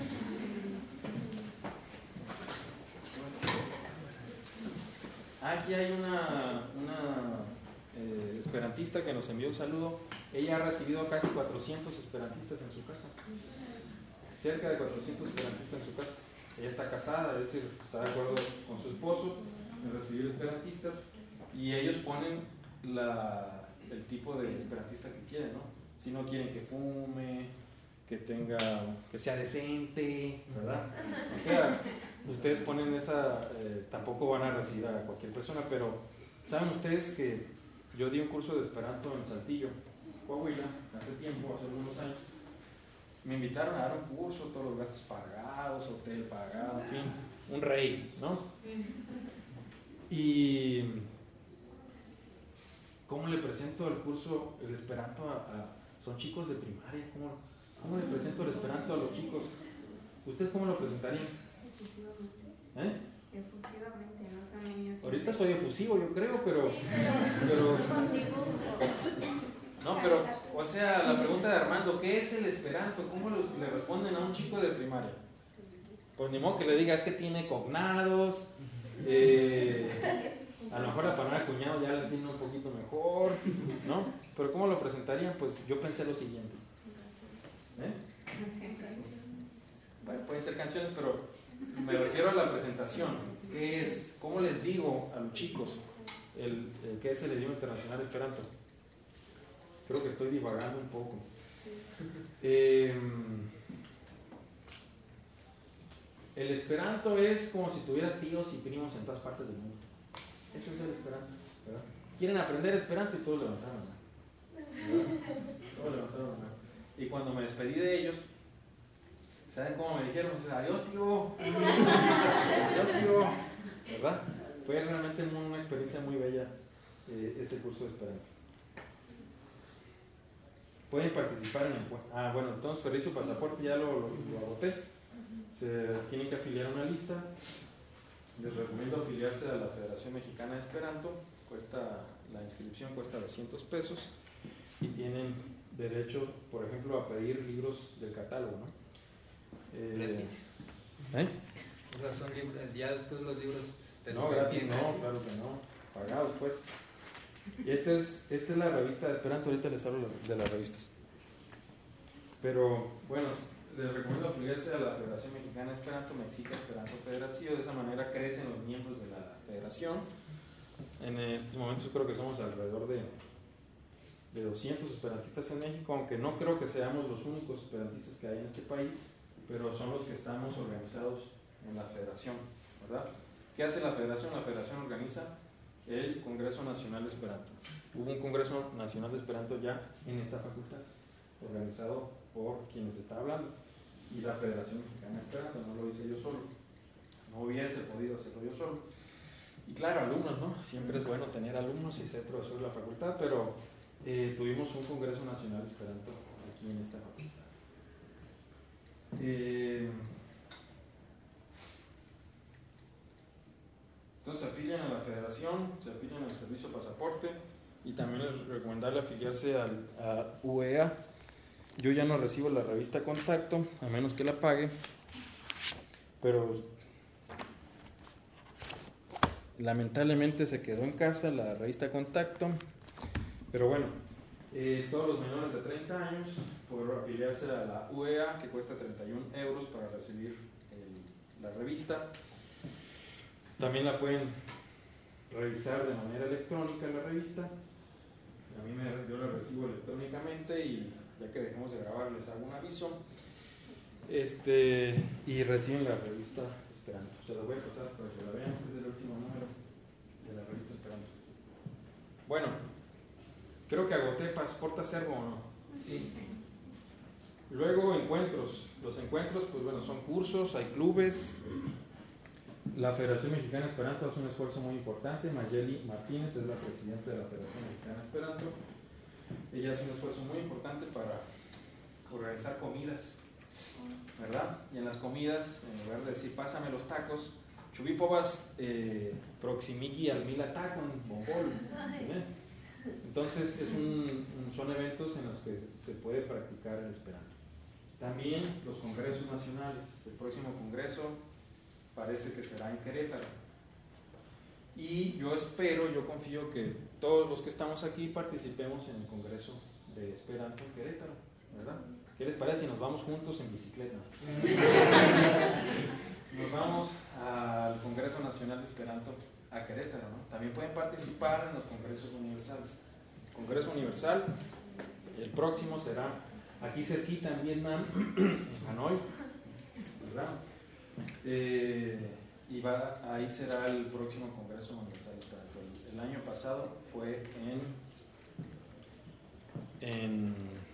Aquí hay una, una eh, esperantista que nos envió un saludo. Ella ha recibido casi cuatrocientos esperantistas en su casa. Cerca de cuatrocientos esperantistas en su casa. Ella está casada, es decir, está de acuerdo con su esposo en recibir esperantistas y ellos ponen la, el tipo de esperantista que quieren, ¿no? Si no quieren que fume, que tenga, que sea decente, ¿verdad? O sea, ustedes ponen esa, eh, tampoco van a recibir a cualquier persona, pero ¿saben ustedes que yo di un curso de Esperanto en Saltillo, Coahuila, hace tiempo, hace algunos años? Me invitaron a dar un curso, todos los gastos pagados, hotel pagado, en fin, un rey, ¿no? Y ¿cómo le presento el curso, el Esperanto a, a son chicos de primaria? ¿Cómo, ¿Cómo le presento el Esperanto a los chicos? ¿Ustedes cómo lo presentarían? Efusivamente. ¿Eh? Efusivamente, no son niños. Ahorita soy efusivo, yo creo, pero, Sí, pero con dibujos. no, pero, o sea, la pregunta de Armando, ¿qué es el Esperanto? ¿Cómo los- le responden a un chico de primaria? Pues ni modo que le diga, es que tiene cognados, eh, a lo mejor la palabra cuñado ya la tiene un poquito mejor, ¿no? Pero ¿cómo lo presentarían? Pues yo pensé lo siguiente. ¿Eh? Bueno, pueden ser canciones, pero me refiero a la presentación. ¿Qué es? ¿Cómo les digo a los chicos el, el qué es el idioma internacional Esperanto? Creo que estoy divagando un poco. Eh, el Esperanto es como si tuvieras tíos y primos en todas partes del mundo. Eso es el Esperanto, ¿verdad? Quieren aprender Esperanto y todos levantaron la mano. ¿Verdad? Todos levantaron la mano. Y cuando me despedí de ellos, ¿saben cómo me dijeron? O sea, adiós, tío. Adiós, tío. ¿Verdad? Fue realmente una experiencia muy bella eh, ese curso de Esperanto. Pueden participar en el... Ah, bueno, entonces servicio pasaporte ya lo, lo, lo agoté. Se tienen que afiliar a una lista. Les recomiendo afiliarse a la Federación Mexicana de Esperanto. Cuesta, la inscripción cuesta doscientos pesos. Y tienen derecho, por ejemplo, a pedir libros del catálogo, ¿no? Eh, ¿eh? O sea, son libros, ya después los libros te No, los gratis venden. no, claro que no. Pagados, pues. Y esta es, esta es la revista de Esperanto, ahorita les hablo de las revistas. Pero, bueno, les recomiendo afiliarse a la Federación Mexicana de Esperanto, Mexica Esperanto Federación. De esa manera crecen los miembros de la federación. En estos momentos yo creo que somos alrededor de, de doscientos esperantistas en México, aunque no creo que seamos los únicos esperantistas que hay en este país, pero son los que estamos organizados en la federación, ¿verdad? ¿Qué hace la federación? La federación organiza el Congreso Nacional de Esperanto. Hubo un Congreso Nacional de Esperanto ya en esta facultad, organizado por quienes está hablando, y la Federación Mexicana de Esperanto, no lo hice yo solo, no hubiese podido hacerlo yo solo. Y claro, alumnos, ¿no? Siempre es bueno tener alumnos y ser profesor de la facultad, pero eh, tuvimos un Congreso Nacional de Esperanto aquí en esta facultad. Eh, entonces se afilian a la federación, se afilian al servicio pasaporte y también les recomendarle afiliarse al, a U E A. Yo ya no recibo la revista Contacto, a menos que la pague, pero lamentablemente se quedó en casa la revista Contacto. Pero bueno, eh, todos los menores de treinta años por afiliarse a la U E A, que cuesta treinta y un euros para recibir el, la revista. También la pueden revisar de manera electrónica la revista. A mí me, yo la recibo electrónicamente y ya que dejemos de grabar les hago un aviso. Este, y reciben la revista Esperanto. Se la voy a pasar para que la vean. Este es el último número de la revista Esperanto. Bueno, creo que agoté Pasaporte Acervo, ¿o no? Sí. Luego encuentros. Los encuentros, pues bueno, son cursos, hay clubes. La Federación Mexicana de Esperanto hace un esfuerzo muy importante. Mayeli Martínez es la presidenta de la Federación Mexicana de Esperanto. Ella hace un esfuerzo muy importante para organizar comidas, ¿verdad? Y en las comidas, en lugar de decir pásame los tacos, chubipovas eh, proximiki al mila tacon, bombol. ¿eh? Entonces es un, son eventos en los que se puede practicar el Esperanto. También los congresos nacionales. El próximo congreso parece que será en Querétaro. Y yo espero, yo confío que todos los que estamos aquí participemos en el congreso de Esperanto en Querétaro, ¿verdad? ¿Qué les parece si nos vamos juntos en bicicleta? Nos vamos al Congreso Nacional de Esperanto a Querétaro, ¿no? También pueden participar en los congresos universales. Congreso Universal, el próximo será aquí cerquita en Vietnam, en Hanoi, ¿verdad? Eh, y va, ahí será el próximo Congreso Universal de Esperanto. El, el año pasado fue en en,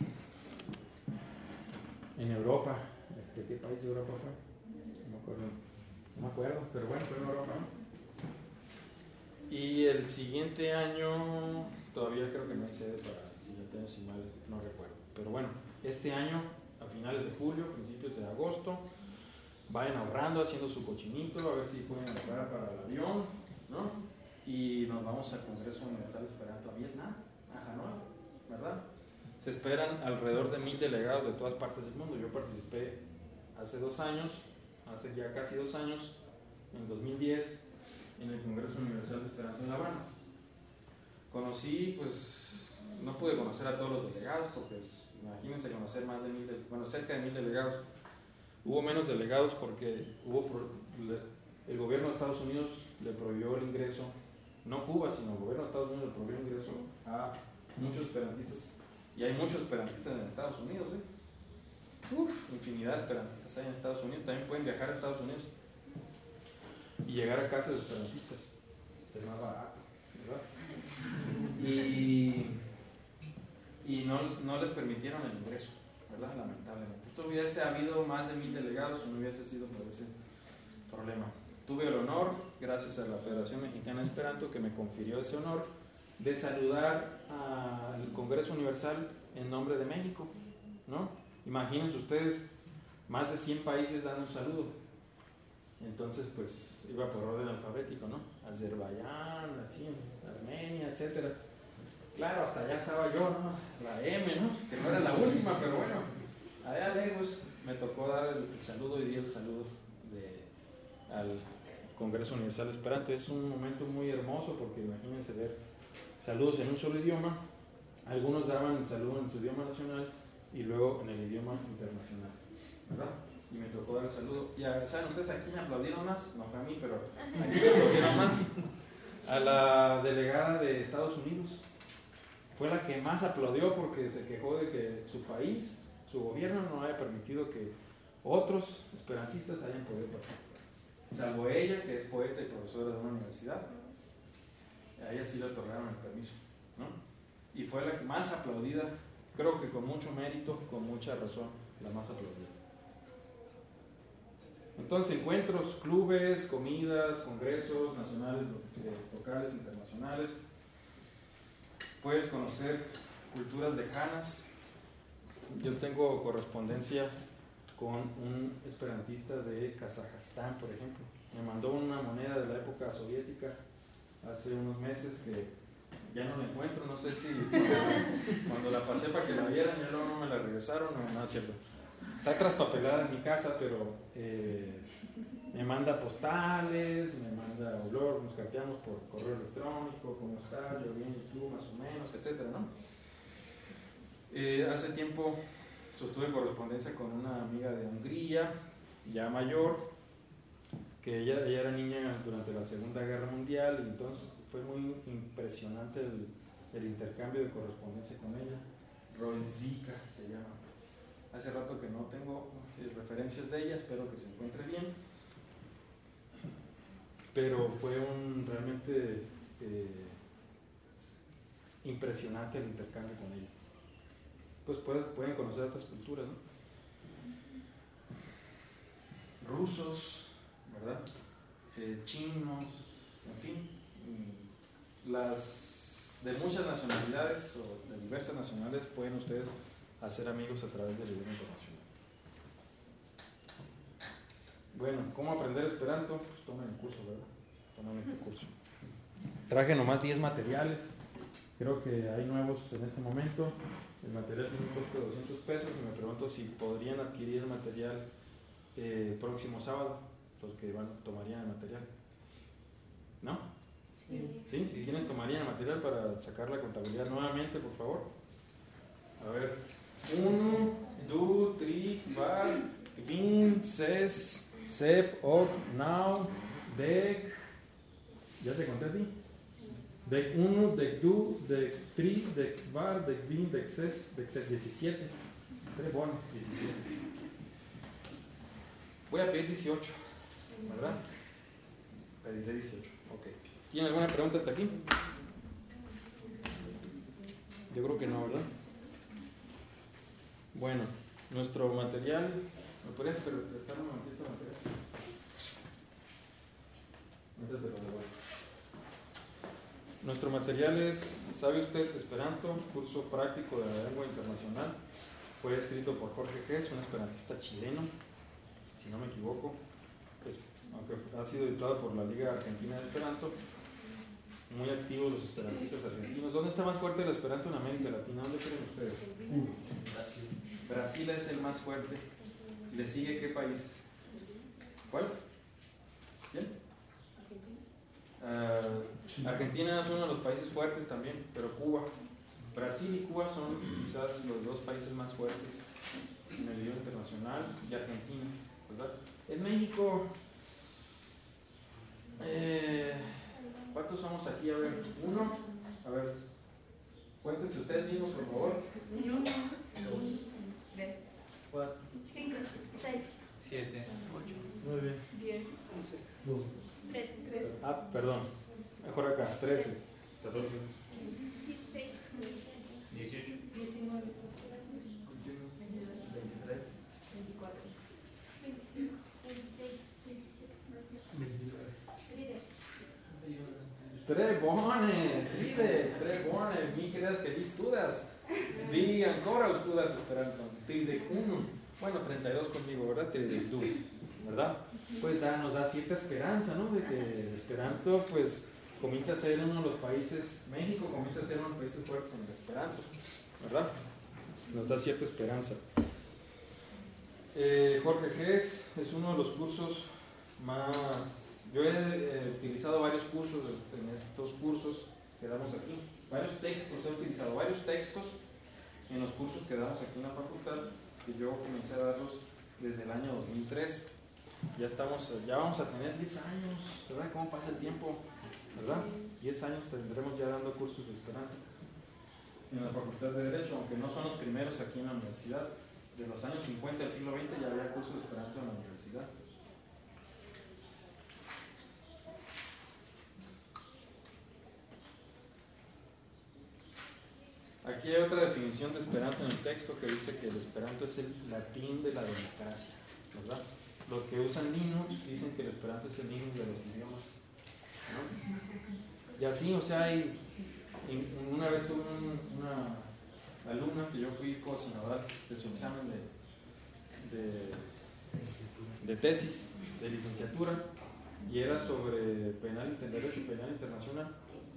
en Europa. Este, ¿qué país de Europa fue? No me acuerdo, no me acuerdo, pero bueno, fue en Europa, ¿no? Y el siguiente año, todavía creo que no hay sede para el siguiente año, si mal no recuerdo. Pero bueno, este año, a finales de julio, principios de agosto, vayan ahorrando, haciendo su cochinito, a ver si pueden ahorrar para el avión, ¿no? Y nos vamos al Congreso Universal Esperanto a Vietnam, a Hanoi, ¿verdad? Se esperan alrededor de mil delegados de todas partes del mundo. Yo participé hace dos años, hace ya casi dos años, en dos mil diez, en el Congreso Universal de Esperanto en La Habana. Conocí, pues, no pude conocer a todos los delegados, porque pues, imagínense conocer más de mil, bueno, cerca de mil delegados. Hubo menos delegados porque hubo pro, le, el gobierno de Estados Unidos le prohibió el ingreso, no Cuba, sino el gobierno de Estados Unidos le prohibió el ingreso a muchos esperantistas, y hay muchos esperantistas en Estados Unidos, ¿eh? Uf, infinidad de esperantistas hay en Estados Unidos, también pueden viajar a Estados Unidos y llegar a casas de esperantistas, es más barato, ¿verdad? Y, y no, no les permitieron el ingreso, ¿verdad? Lamentablemente. Esto hubiese habido más de mil delegados si no hubiese sido por ese problema. Tuve el honor, gracias a la Federación Mexicana de Esperanto, que me confirió ese honor, de saludar al Congreso Universal en nombre de México, ¿no? Imagínense ustedes, más de cien países dan un saludo. Entonces, pues, iba por orden alfabético, ¿no? Azerbaiyán, así, Armenia, etcétera. Claro, hasta allá estaba yo, ¿no? La M, ¿no? Que no era la última, pero bueno, allá lejos me tocó dar el, el saludo y di el saludo de, al Congreso Universal Esperanto. Es un momento muy hermoso porque imagínense ver saludos en un solo idioma. Algunos daban el saludo en su idioma nacional y luego en el idioma internacional, ¿verdad? Y me tocó dar el saludo. Y a, ¿saben ustedes a quién me aplaudieron más? No fue a mí, pero a quién me aplaudieron más. A la delegada de Estados Unidos. Fue la que más aplaudió porque se quejó de que su país, su gobierno no haya permitido que otros esperantistas hayan podido participar. Salvo ella, que es poeta y profesora de una universidad. A ella sí le otorgaron el permiso, ¿no? Y fue la que más aplaudida, creo que con mucho mérito, con mucha razón, la más aplaudida. Entonces, encuentros, clubes, comidas, congresos nacionales, locales, internacionales. Puedes conocer culturas lejanas. Yo tengo correspondencia con un esperantista de Kazajstán, por ejemplo. Me mandó una moneda de la época soviética hace unos meses que ya no la encuentro, no sé si cuando la pasé para que la vieran y luego no me la regresaron, no, nada cierto. Está traspapelada en mi casa, pero eh, me manda postales, me manda olor, nos carteamos por correo electrónico, cómo está, yo bien y tú, más o menos, etcétera, ¿no? Eh, hace tiempo sostuve correspondencia con una amiga de Hungría, ya mayor, que ella, ella era niña durante la Segunda Guerra Mundial, y entonces fue muy impresionante el, el intercambio de correspondencia con ella. Rozika se llama. Hace rato que no tengo eh, referencias de ella, espero que se encuentre bien. Pero fue un realmente eh, impresionante el intercambio con ella. Pues pueden, pueden conocer otras culturas, ¿no? Rusos, ¿verdad? Eh, chinos, en fin, las de muchas nacionalidades o de diversas nacionalidades pueden ustedes hacer amigos a través del idioma internacional. Bueno, ¿cómo aprender Esperanto? Pues tomen el curso, ¿verdad? Tomen este curso. Traje nomás diez materiales, creo que hay nuevos en este momento. El material tiene un costo de doscientos pesos y me pregunto si podrían adquirir el material eh, el próximo sábado, los que van, tomarían el material. ¿No? Sí. ¿Sí? ¿Quiénes tomarían el material para sacar la contabilidad nuevamente, por favor? A ver. Uno, dos, tres, cuatro, cinco, seis, siete, ocho, nueve, diez. ¿Ya te conté a ti? Deck uno, deck dos, deck tres, deck cuatro, deck veinte, deck seis, deck diecisiete. Tres, bueno, diecisiete. Voy a pedir dieciocho, ¿verdad? Pediré dieciocho, ok. ¿Tienen alguna pregunta hasta aquí? Yo creo que no, ¿verdad? Bueno, nuestro material, ¿me puedes prestar un momentito de material? Métetelo de vuelta. Nuestro material es, ¿sabe usted Esperanto? Curso práctico de la lengua internacional. Fue escrito por Jorge Gess, un esperantista chileno, si no me equivoco, pues, aunque ha sido editado por la Liga Argentina de Esperanto. Muy activos los esperantistas argentinos. ¿Dónde está más fuerte el Esperanto en América Latina? ¿Dónde creen ustedes? Brasil. Brasil es el más fuerte. ¿Le sigue qué país? ¿Cuál? ¿Quién? Uh, Argentina es uno de los países fuertes también, pero Cuba. Brasil y Cuba son quizás los dos países más fuertes en el idioma internacional, y Argentina, ¿verdad? En México, eh, ¿cuántos somos aquí? A ver, uno, a ver, cuéntense ustedes mismos, por favor. Uno, Dos. tres, Cuatro. cinco, seis, siete, Ocho. Muy bien. diez, Dos. trece, tres, Ah, perdón, mejor acá, trece, catorce. dieciséis, dieciocho, diecinueve, Veintitrés. veinticuatro, veinticinco, veintiséis, veintisiete, Veintinueve. Tre buone, ride, tre buone, mi creas que vi studas, vi ancora studas Esperanto, tridec uno, bueno, treinta y dos conmigo, ¿verdad? Tridec dos, ¿verdad? Pues da, nos da cierta esperanza, ¿no? De que Esperanto, pues, comienza a ser uno de los países, México comienza a ser uno de los países fuertes en el Esperanto, ¿verdad? Nos da cierta esperanza. Eh, Jorge Gess es uno de los cursos más... Yo he eh, utilizado varios cursos en estos cursos que damos aquí, varios textos, he utilizado varios textos en los cursos que damos aquí en la facultad, que yo comencé a darlos desde el año dos mil tres. Ya estamos, ya vamos a tener diez años, ¿verdad? ¿Cómo pasa el tiempo? ¿Verdad? diez años tendremos ya dando cursos de Esperanto en la Facultad de Derecho, aunque no son los primeros aquí en la universidad. De los años cincuenta del siglo veinte ya había cursos de Esperanto en la universidad. Aquí hay otra definición de Esperanto en el texto que dice que el Esperanto es el latín de la democracia, ¿verdad? Los que usan Linux dicen que el Esperanto es el Linux de los idiomas, ¿no? Y así, o sea, hay, en, una vez tuve un, una alumna que yo fui coordinador de su examen de, de, de tesis, de licenciatura, y era sobre penal, derecho penal internacional.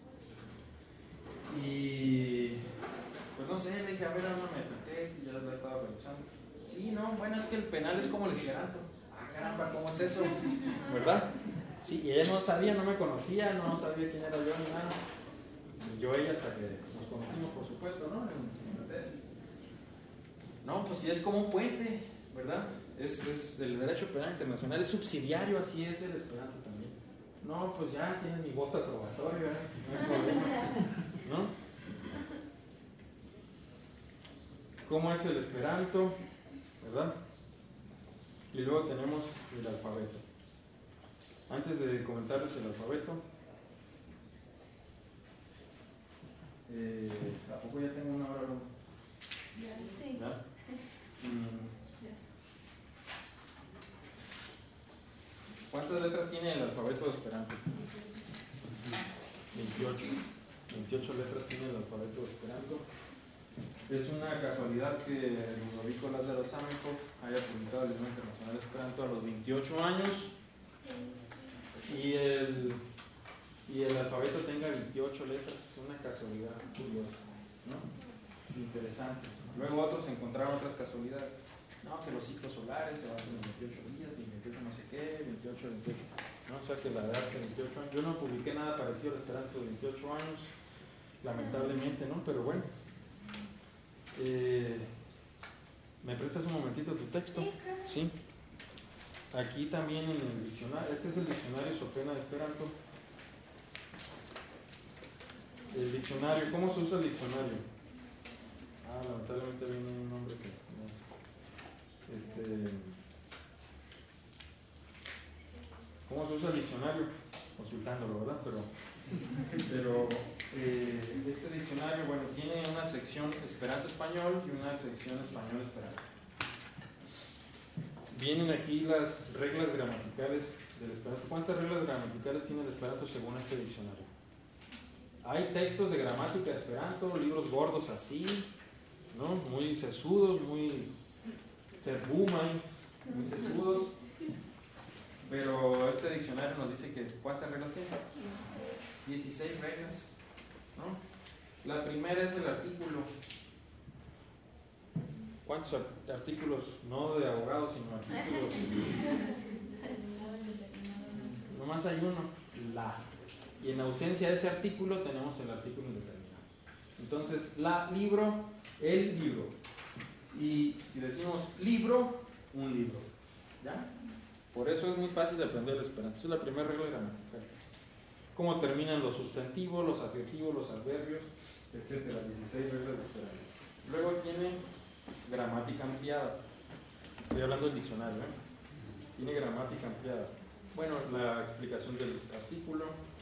Y pues no sé, le dije, a ver, háblame de tu tesis, ya la estaba revisando. Sí, no, bueno, es que el penal es como el Esperanto. Ah, caramba, ¿cómo es eso? ¿Verdad? Sí, y ella no sabía, no me conocía, no sabía quién era yo ni nada. Y yo ella hasta que nos conocimos, por supuesto, ¿no? En, en la tesis. No, pues sí, es como un puente, ¿verdad? Es, es el derecho penal internacional, es subsidiario, así es el Esperanto también. No, pues ya tienes mi voto aprobatorio, ¿eh? No hay problema, ¿no? ¿Cómo es el Esperanto? ¿Verdad? Y luego tenemos el alfabeto. Antes de comentarles el alfabeto, eh, ¿a poco ya tengo una hora? sí. ¿Ya? Mm. ¿Cuántas letras tiene el alfabeto de Esperanto? veintiocho. veintiocho letras tiene el alfabeto de Esperanto. Es una casualidad que Ludovico Lázaro Zamenhof haya publicado el Idioma Internacional de Esperanto a los veintiocho años y el, y el alfabeto tenga veintiocho letras. Una casualidad curiosa, ¿no? Interesante. Luego otros encontraron otras casualidades. No, que los ciclos solares se basan en veintiocho días y veintiocho no sé qué, veintiocho, veintiocho. No, o sea que la edad de veintiocho años. Yo no publiqué nada parecido al Esperanto de veintiocho años, lamentablemente, ¿no? Pero bueno. Eh, ¿Me prestas un momentito tu texto? Sí, claro. Sí. Aquí también en el diccionario, este es el diccionario Sopena de Esperanto. El diccionario, ¿cómo se usa el diccionario? Ah, lamentablemente viene un nombre que no. Este, ¿cómo se usa el diccionario? Consultándolo, ¿verdad? Pero, pero eh, este diccionario, bueno, tiene una sección Esperanto español y una sección español Esperanto. Vienen aquí las reglas gramaticales del Esperanto. ¿Cuántas reglas gramaticales tiene el Esperanto según este diccionario? hay textos de gramática esperanto, libros gordos así, ¿no? Muy sesudos, muy cerbumay, muy sesudos. Pero este diccionario nos dice que ¿cuántas reglas tiene? dieciséis reglas, ¿no? La primera es el artículo. ¿Cuántos artículos? No de abogados, sino artículos. Nomás hay uno, la. Y en ausencia de ese artículo tenemos el artículo indeterminado. Entonces, la, libro, el libro. Y si decimos libro, un libro. ¿Ya? Por eso es muy fácil de aprender el esperanto. Esa es la primera regla gramatical. Cómo terminan los sustantivos, los adjetivos, los adverbios, etcétera. dieciséis reglas de esperanto. Luego tiene gramática ampliada. Estoy hablando del diccionario, ¿eh? Tiene gramática ampliada. Bueno, la explicación del artículo,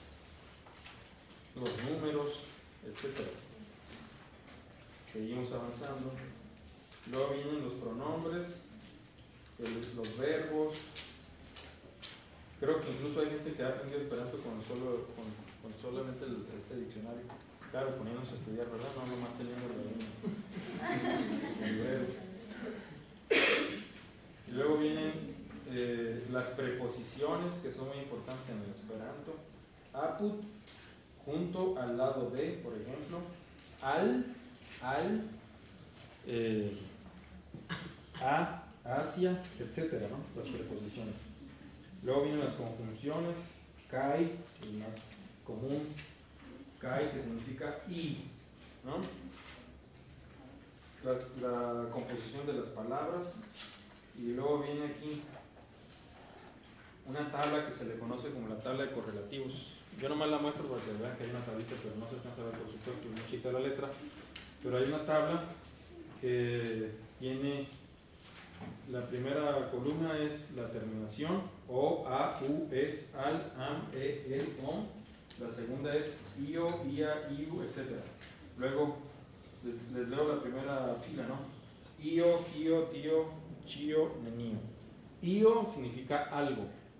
los números, etcétera. Seguimos avanzando. Luego vienen los pronombres, el, los verbos. Creo que incluso hay gente que ha aprendido esperanto con, solo, con, con solamente el, este diccionario. Claro, poniéndose a estudiar, ¿verdad? No, nomás teniendo el verbo. Y luego vienen eh, las preposiciones, que son muy importantes en el esperanto. Apud, junto, al lado de, por ejemplo. Al, al, eh, a, hacia, etcétera, ¿no? Las preposiciones. Luego vienen las conjunciones. Kai, el más común. Kai, que significa y, ¿no? La, la composición de las palabras. Y luego viene aquí una tabla que se le conoce como la tabla de correlativos. Yo nomás la muestro para que vean que hay una tablita, pero no se alcanza a ver, por supuesto, es muy chica la letra. Pero hay una tabla que tiene, la primera columna es la terminación, o, a, u, es, al, am, e, el, om. La segunda es io, ia, iu, etcétera. Luego les, les leo la primera fila, ¿no? Io, kio, tío, chio, nenio. Io significa algo.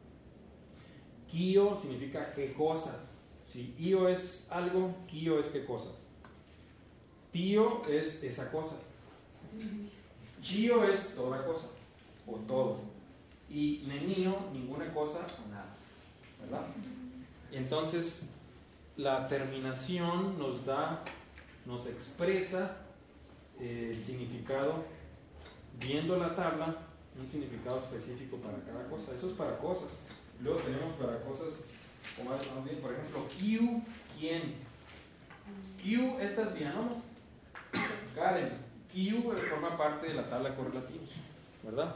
Kio significa qué cosa. Si io es algo, kio es qué cosa. Tío es esa cosa. Chio es toda cosa o todo. Y nenio, ninguna cosa o nada. ¿Verdad? Entonces, la terminación nos da, nos expresa eh, el significado, viendo la tabla, un significado específico para cada cosa. Eso es para cosas. Luego tenemos para cosas, como bien, por ejemplo, Q, ¿quién? Q, esta es bien, ¿no? Karen, Q forma parte de la tabla de correlativos, ¿verdad?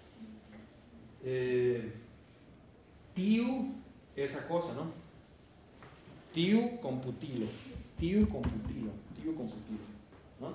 Eh, tiu, esa cosa, ¿no? Tiu computilo, tiu computilo, tiu computilo, ¿no?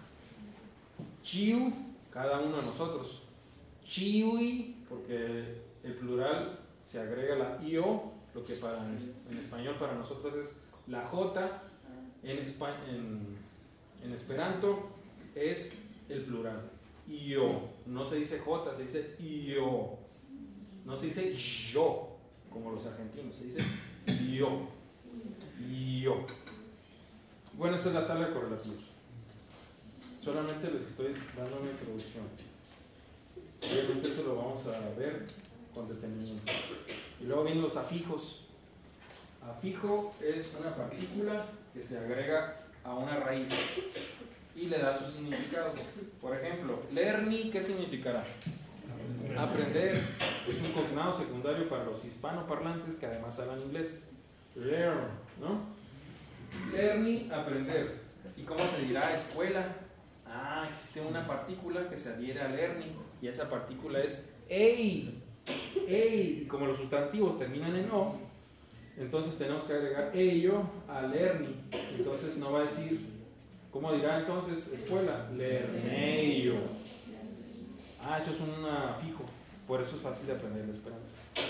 Chiu, cada uno de nosotros. Chiui, porque el plural se agrega la io, lo que para, en español para nosotros es la J, en, en, en esperanto es el plural. Io, no se dice J, se dice io. No se dice yo, como los argentinos, se dice yo. Yo. Bueno, esa es la tabla de correlativos. Solamente les estoy dando una introducción. Obviamente eso lo vamos a ver con detenimiento. Y luego vienen los afijos. Afijo es una partícula que se agrega a una raíz y le da su significado. Por ejemplo, lerni, ¿qué significará? Aprender. Es un cognado secundario para los hispanoparlantes que además hablan inglés. Learn, ¿no? Lerni, aprender. ¿Y cómo se dirá escuela? Ah, existe una partícula que se adhiere a lerni y esa partícula es ei. Ei, y como los sustantivos terminan en o, entonces tenemos que agregar ello a lerni. Entonces no va a decir, ¿cómo dirá entonces escuela? Lerneio. Ah, eso es un fijo, por eso es fácil de aprender el esperanto.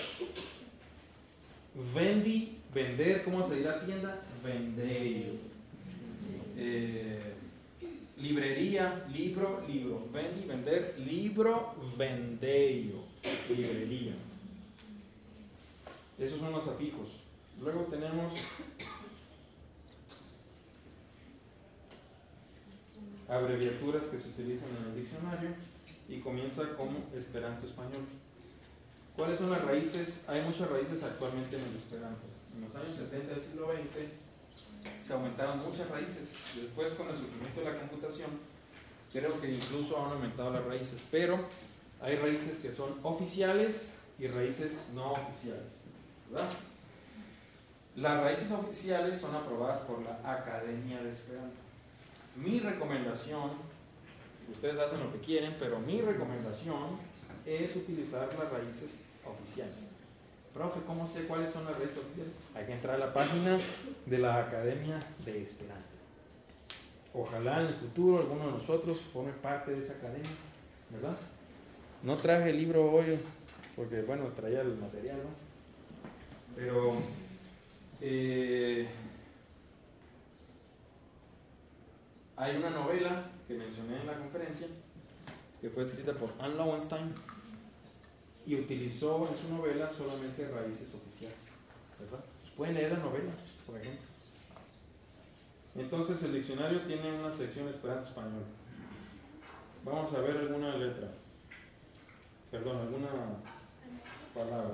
Vendi, vender, ¿cómo se dirá tienda? Vendeio. Eh, librería, libro, libro. Vendi, vender, libro, vendeio. Librería. Esos son los afijos. Luego tenemos abreviaturas que se utilizan en el diccionario y comienza como Esperanto español. ¿Cuáles son las raíces? Hay muchas raíces actualmente en el Esperanto. En los años setenta del siglo veinte se aumentaron muchas raíces. Después, con el surgimiento de la computación, creo que incluso han aumentado las raíces, pero hay raíces que son oficiales y raíces no oficiales, ¿verdad? Las raíces oficiales son aprobadas por la Academia de Esperanto. Mi recomendación, ustedes hacen lo que quieren, pero mi recomendación es utilizar las raíces oficiales. Profe, ¿cómo sé cuáles son las raíces oficiales? Hay que entrar a la página de la Academia de Esperanto. Ojalá en el futuro alguno de nosotros forme parte de esa academia, ¿verdad? No traje el libro hoy porque, bueno, traía el material, ¿no? Pero eh, hay una novela que mencioné en la conferencia que fue escrita por Anne Lowenstein y utilizó en su novela solamente raíces oficiales, ¿verdad? Pueden leer la novela, por ejemplo. Entonces el diccionario tiene una sección Esperanto español. Vamos a ver alguna letra, perdón, alguna palabra.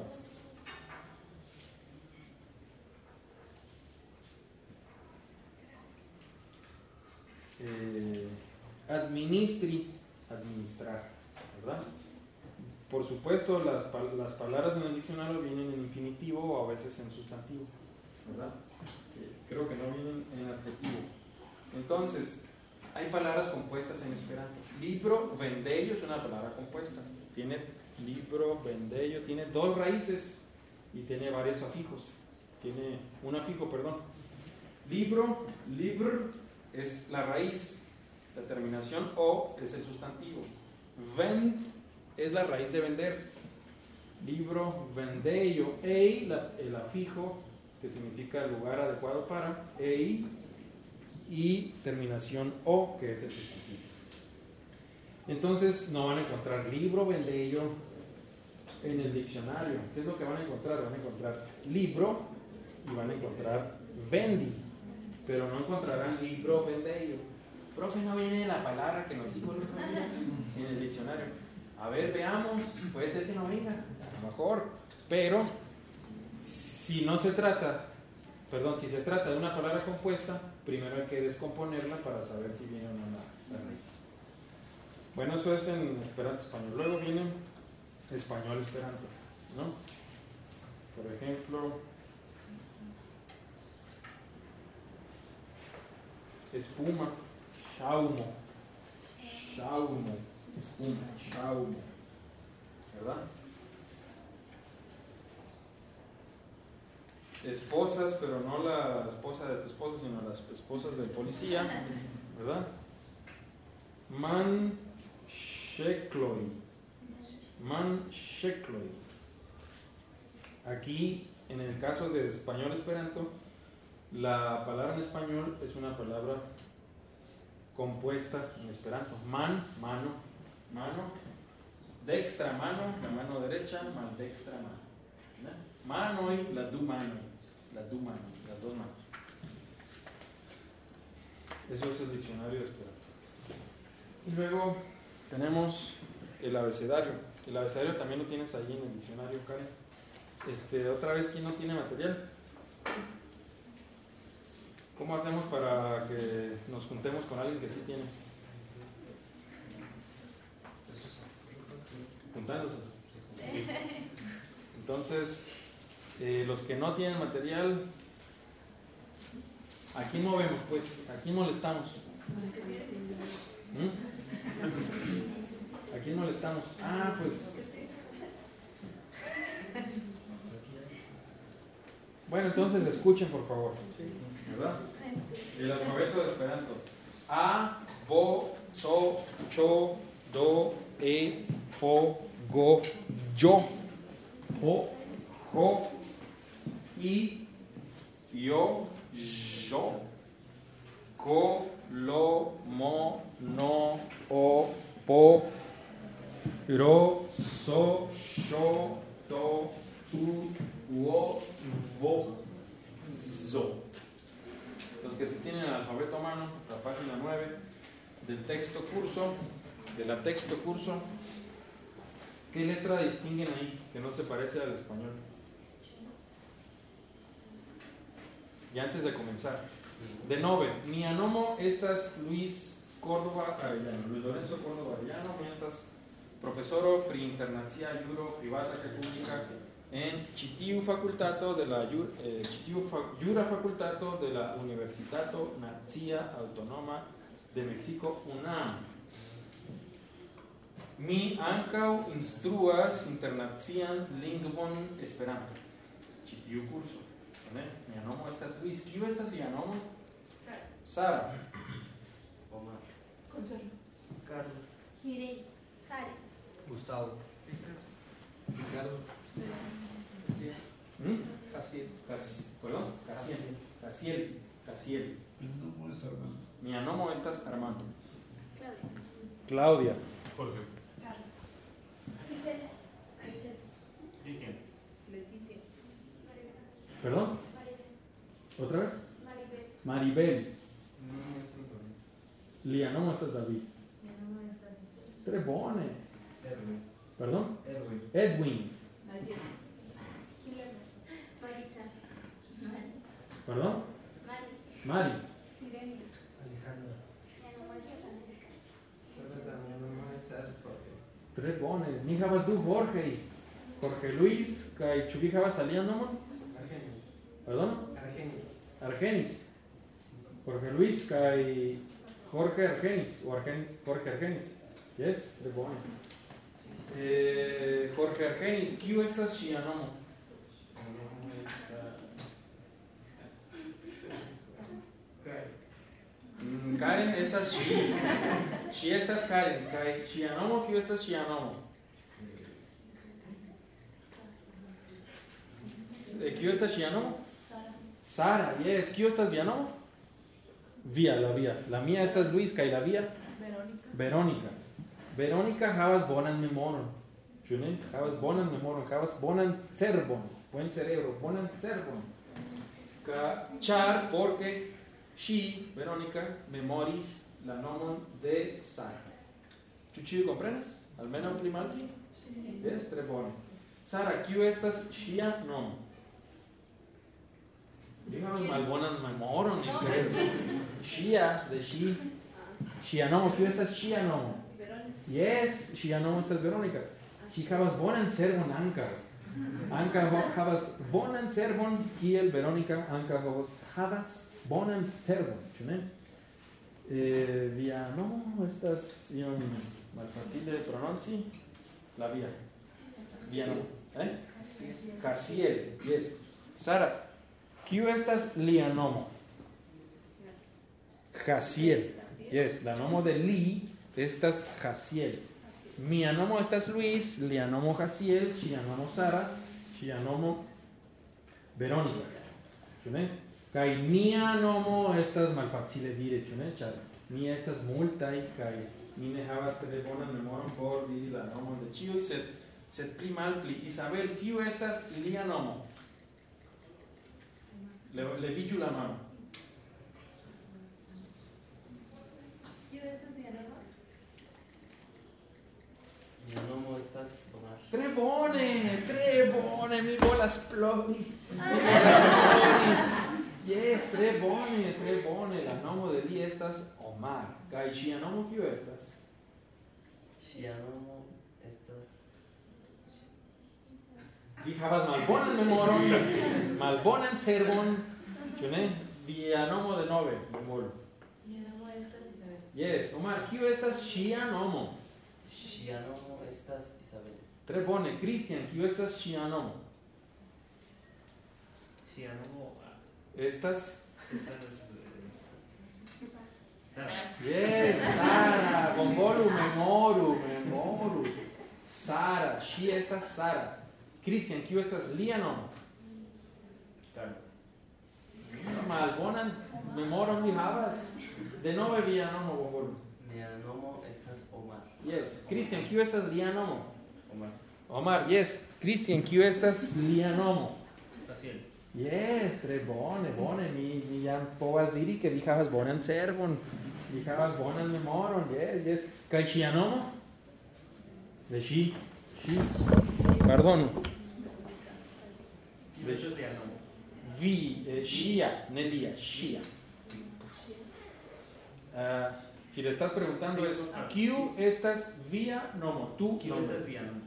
Eh, administri, administrar, ¿verdad? Por supuesto, las, las palabras en el diccionario vienen en infinitivo o a veces en sustantivo, ¿verdad? Creo que no vienen en adjetivo. Entonces, hay palabras compuestas en esperanto. Libro, vendello es una palabra compuesta. Tiene libro, vendello, tiene dos raíces y tiene varios afijos. Tiene un afijo, perdón. Libro, libr es la raíz, la terminación o es el sustantivo. Vend es la raíz de vender. Libro, vendello, ei, la, el afijo que significa el lugar adecuado para, ei, y terminación o, que es el sustantivo. Entonces no van a encontrar libro, vendello en el diccionario. ¿Qué es lo que van a encontrar? Van a encontrar libro y van a encontrar vendi, pero no encontrarán libro, vendello. Profe, no viene la palabra que nos dijo el otro día en el diccionario. A ver, veamos, puede ser que no venga, a lo mejor, pero si no se trata, perdón, si se trata de una palabra compuesta, primero hay que descomponerla para saber si viene o no la, la raíz. Bueno, eso es en esperanto español. Luego viene español esperanto, ¿no? Por ejemplo, espuma, shaumo, shaumo, espuma, shaumo, ¿verdad? Esposas, pero no la esposa de tu esposo, sino las esposas del policía, ¿verdad? Man shekloi, man shekloi. Aquí, en el caso de español esperanto, la palabra en español es una palabra compuesta en esperanto. Man, mano, mano, dextra mano, la mano derecha, maldextra mano. ¿Verdad? Mano y la du mano, la du mano, las dos manos. Eso es el diccionario de esperanto. Y luego tenemos el abecedario. El abecedario también lo tienes ahí en el diccionario, Karen. Este, otra vez, ¿quién no tiene material? ¿Cómo hacemos para que nos juntemos con alguien que sí tiene? Juntándose. Entonces, eh, los que no tienen material, ¿a quién movemos? Pues, ¿a quién molestamos? ¿Mm? ¿A quién molestamos? Ah, pues. Bueno, entonces escuchen, por favor. ¿Verdad? El alfabeto de esperanto. A, bo, so, cho, do, e, fo, go, yo, o, jo, i, yo, yo, ko, lo, mo, no, o, po, ro, so, sho, to, tu, wo, vo, zo. Los que se tienen el alfabeto a mano, la página nueve, del texto curso, de la texto curso, ¿qué letra distinguen ahí que no se parece al español? Y antes de comenzar, de nove, mi anomo estas Luis Córdoba Arellano, Luis Lorenzo Córdoba Arellano, mi estas profesoro pri internacia juro privata kaj publika en ĉi tiu fakultato de la ju- eh, ĉi tiu fa- jura fakultato de la Universitato Nacia Autonoma de Meksiko UNAM. Mi ankaŭ instruas internacian lingvon Esperanto. Ĉi tiu kurso. ¿Vale? Mia nomo estas Luis. Kiu estas via nomo? Sara. Omar. Consuelo. Carlos. Mireille. Karen. Gustavo. Ricardo. ¿Mm? Jaciel. Cas- perdón? Casiel. Casiel. Casiel. Mi nombre es Armando. Mia nomo estas Armando. Claudia. Claudia. Jorge. Carlos. Gisela. Gisela. Cristian. Leticia. ¿Perdón? Maribel. ¿Otra vez? Maribel. Maribel. No, esto es David. Lia nomo estas David. Mi nombre es Esther. Tre bone. Erwin. ¿Perdón? Erwin. Edwin. Nayeli. Zulema. Maritza. Mari. ¿Perdón? Mari. Mari. Sirenia. Alejandra. Mi nombre es Angélica. Mi nombre es Jorge. Tre bone. Ni havas du Jorge. Jorge Luis kaj ĉu vi havas alian nomon? Argenis. ¿Perdón? Argenis. Argenis. Jorge Luis kaj Jorge Argenis o Argenis, Jorge Argenis. Yes, tre bone. Eh, Jorge Argenis, kiu estas ŝia nomo? Mm, Karen estas ŝi. Ŝi estas Karen kaj ŝia nomo, kiu estas ŝia nomo? Eh, Kiu estas ŝia nomo? Sara. Sara, yes. Kiu estas via nomo? Via, la via. La mia estas Luis kaj la via Verónica. Verónica. Verónica havas bonan memoron. Ĉu ne? Havas bonan memoron, havas bonan cerbon, buen cerebro, bonan cerbon. Ka ĉar porque ŝi, Verónica, memoris la nomon de Sara. Ĉu ĉiuj komprenas? Almenaŭ pli malpli? Yes, tre bone. Sara, kiu estas ŝia nomo? Vi havas malbonan memoron, increíble. Ŝia, de ŝi. Ŝia nomo, kiu estas ŝia nomo? Verónica. Yes, ŝia nomo estas Verónica. Ŝi havas bonan cerbon ankaŭ. Ankaŭ ho- havas bonan cerbon, kiel Verónica ankaŭ havas havas bonan cerbon, ĉu ne? Eh, via nomo estas iom malfacile prononci. La via. Via nomo. Eh? Casiel. Yes. Sara, kiu estas lia nomo? Jaciel. Yes, la nomo de li estas Jaciel. Mia nomo estas Luis, lia nomo Jaciel, ŝia nomo Sara, ŝia nomo Verónica. Ĉu ne? Kaj nia nomo estas malfacile diri, ĉu ne? Ĉar ni estas multaj kaj mi ne havas tre bonan memoron por diri la nomon de ĉiuj, sed sed pli malpli. Isabel, kiu estas lia nomo? Le, leviĝu la mano. ¿Quién es mi nombre? Mi nombre es Omar. Tre bone, tre bone, mi volas plori. Mi volas plori. Yes, tre bone, tre bone. La nomo de li estas Omar. Kaj ŝia nomo kiu estas? Ŝia nomo estas Vi havas malbonan memoron, malbonan cerbon, ĉu ne? Via nomo de nove, memoru. Mi nombre es Isabel. Yes, Omar, kiu estas ŝia nomo? Ŝia nomo estas Isabel. Tre bone. Cristian, kiu estas ŝia nomo? Ŝia nomo Estas estas Sara. Yes, Sara, bonvolu memoru, memoru. Sara, ŝi estas Sara. Cristian, kiu estas lia nomo? Carlos. Malbonan memoron vi havas. Denove via nomo, bonvolu. Mia nomo estas Omar. Yes, Cristian, kiu estas lia nomo? Omar. Omar, yes. Cristian, kiu estas lia nomo? Jaciel. Yes, tre bone, bone, mi, mi jam povas diri che vi havas bonan servon, vi havas bonan memoron, yes, yes. Kaj ŝia nomo? De ŝi, ŝi, pardonu. Kiu estas via nomo? Vi, eh, ŝia, ne lia, ŝia. Uh, si le estás preguntando es, ¿kiu estas via nomo? Tu Kiu nomo. estas via nomo?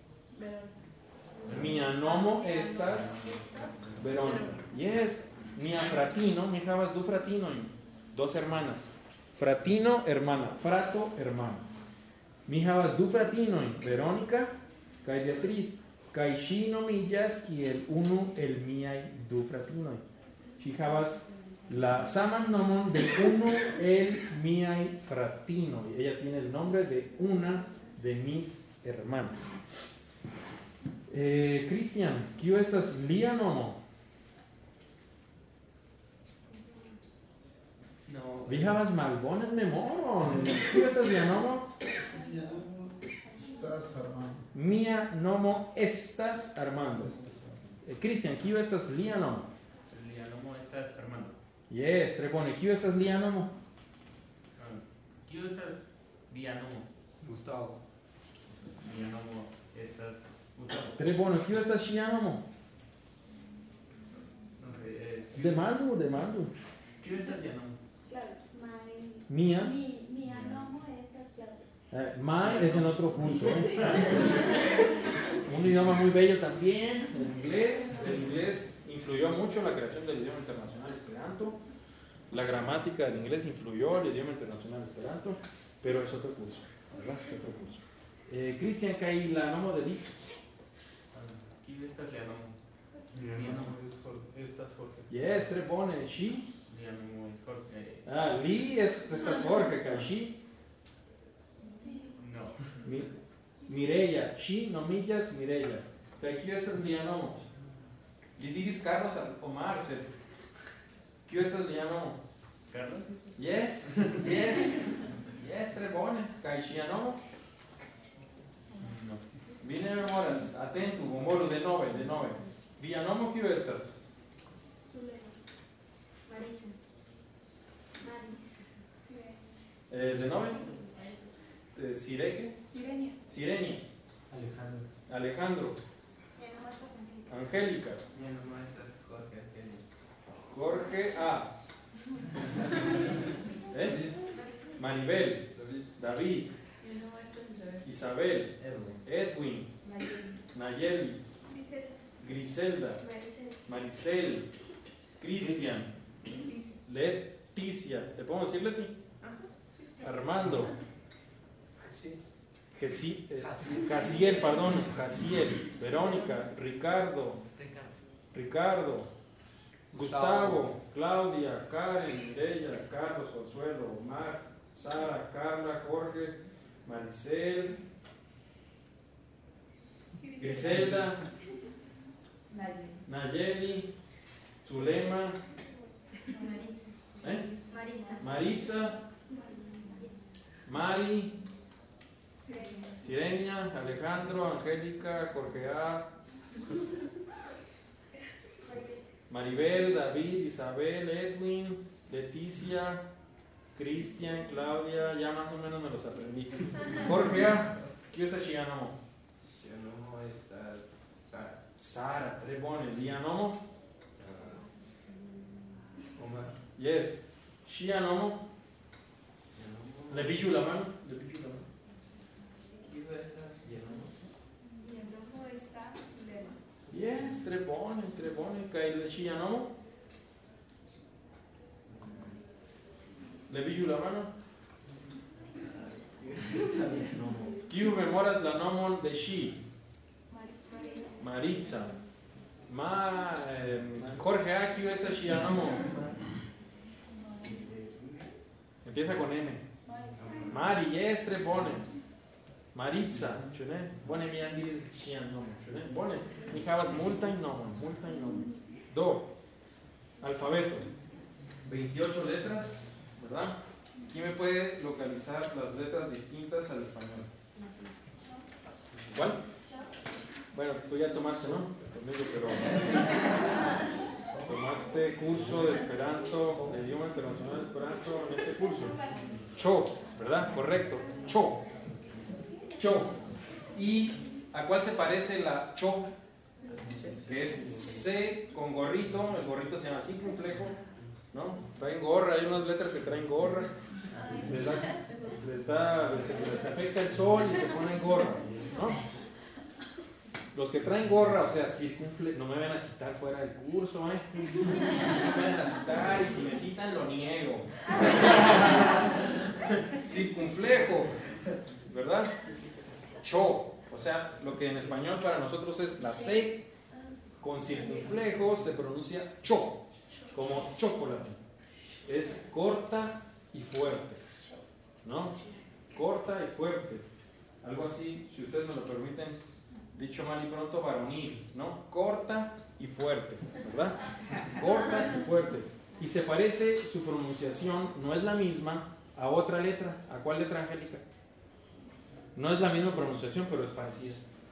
Mia nomo estas Verónica. Yes, mia fratino, mi havas du fratinojn, dos hermanas. Fratino, hermana, frato, hermano. Mi havas du fratinojn, Verónica kaj Beatriz, kaj ŝi nomiĝas kiel unu el miaj du fratinoj. Ŝi havas la saman nomon de uno el miaj fratinoj. Ella tiene el nombre de una de mis hermanas. Eh, Cristian, kiu estas lia nomo? No. Vi havas malbonan memoron. Kiu estas lia nomo? Mia nomo estas Armando. Mia nomo estas Armando. Estas Armando. Eh, Cristian, kiu estas lia nomo? Lia nomo estas Armando. Yes, tre bone. Kiu estas lia nomo? Ah, Kiu estas via nomo? Gustavo. Mia nomo estas Gustavo. Tre bone. Kiu estas ŝia nomo? No sé, eh, kiu- Demandu, demandu. Kiu estas via nomo? Claro, my, Mia. mi, mi nomo estas Claudia. Eh, Mai es en otro curso. ¿eh? Un idioma muy bello también, el inglés. El inglés influyó mucho en la creación del idioma internacional esperanto. La gramática del inglés influyó el idioma internacional esperanto, pero es otro curso, ¿verdad? Es otro curso. Eh, Cristian, ¿hay la nomo de Vic? Kiu estas via nomo? Mi Mia nomo nomo. es Jorge. Estas Jorge. Yes, tre bone. She? Via nomo es Jorge. Ah, Lee es estas Jorge, kaj she? No. Mi, Mireia. She nomiĝas Mireia. Kaj kiu estas lia nomo? Li diris Carlos o Marcel. Kiu estas lia nomo? Carlos? Yes, yes, yes, tre bone. Kaj ŝia nomo? No. Vi ne memoras. Atentu, memoru de nove, de nove. Via nomo kiu estas? Zulema. Marisa. Mari. Eh, de nove? Eh, Sireke? Sirenia. Sirenia. Alejandro. Alejandro. Mi nomo estas Angélica. Angélica. Mia nomo estas Jorge Argenis. Jorge A. ¿Eh? Maribel. David. David. Mi nomo estas Isabel. Isabel. Edwin. Edwin. Nayeli. Nayeli. Griselda. Maricel. Maricel. Cristian. Leticia. ¿Te puedo decir Leti? Armando. Sí. Jesi- eh, Jaciel. Jaciel, perdón. Jaciel. Verónica. Ricardo. Ricardo. Ricardo. Gustavo. Claudia. Karen. Mireya. Carlos. Consuelo. Omar. Sara. Carla. Jorge. Maricel. Griselda. Nayeli. Nayeli. Zulema. Marisa. ¿Eh? Marisa. Maritza. Mari. Sirenia, Alejandro, Angélica, Jorge A, Maribel, David, Isabel, Edwin, Leticia, Cristian, Claudia, ya más o menos me los aprendí. Jorge A, ¿quién es ŝia nomo? Ŝia nomo estas Sara. Sara, tre bone. Lia nomo? Omar. Yes. Ŝia nomo? Ŝia nomo. Leviĝu la mano. Leviĝu la mano. Kiu estas via nomo? Mi nomo estas Zulema. Yes, tre bone, tre bone. Kaj ŝia nomo? Leviĝu la mano. Kiu estas via nomo? Kiu memoras la nomon de ŝi? Marisa. Maritza. Ma, eh, Jorge A, kiu estas ŝia nomo? Empieza con M. Mari, yes, tre bone. Maritza, ĉu ne? Bone mi jam diris ŝian nomon, ĉu ne? Bone. Mi havas multajn nomojn, multajn nomojn. Do, alfabeto. veintiocho letras, ¿verdad? ¿Quién me puede localizar las letras distintas al español? ¿Cuál? Bueno, tú ya tomaste, ¿no? Conmigo, pero tomaste curso de Esperanto, de idioma internacional de Esperanto en este curso. Cho, ¿verdad? Correcto. Cho. Cho. ¿Y a cuál se parece la cho? Que es C con gorrito. El gorrito se llama circunflejo, ¿no? Traen gorra, hay unas letras que traen gorra. Les, da, les, da, les, les afecta el sol y se ponen gorra, ¿no? Los que traen gorra, o sea, circunflejo, no me van a citar fuera del curso, ¿eh? No me van a citar y si me citan lo niego. Circunflejo, ¿verdad? Cho, o sea, lo que en español para nosotros es la C con circunflejo se pronuncia cho, como chocolate. Es corta y fuerte, ¿no? Corta y fuerte. Algo así, si ustedes me lo permiten, dicho mal y pronto, varonil, ¿no? Corta y fuerte, ¿verdad? Corta y fuerte. Y se parece, su pronunciación no es la misma a otra letra. ¿A cuál letra, Angélica? No es la misma pronunciación, pero es parecida.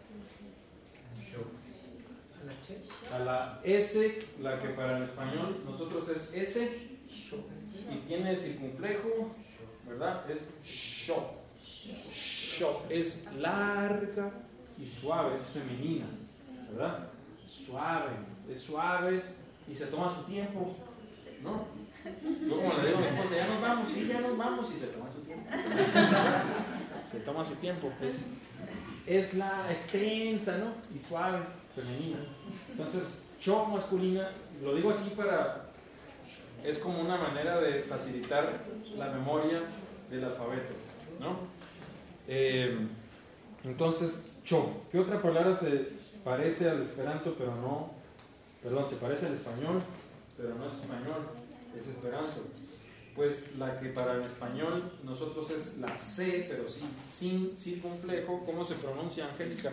A la S, la que para el español nosotros es S, y tiene circunflejo, ¿verdad? Es sho. Sho. Es larga y suave, es femenina, ¿verdad? Suave, es suave y se toma su tiempo, ¿no? Yo como le digo a mi esposa, ya nos vamos, sí, ya nos vamos, y se toma su tiempo. Se toma su tiempo, es, es la extensa, ¿no? Y suave, femenina. Entonces, cho masculina, lo digo así para, es como una manera de facilitar la memoria del alfabeto, ¿no? Eh, entonces, cho. ¿Qué otra palabra se parece al esperanto, pero no, perdón, se parece al español, pero no es español, es esperanto? Pues la que para el español nosotros es la C, pero sí, sin circunflejo. ¿Cómo se pronuncia, Angélica?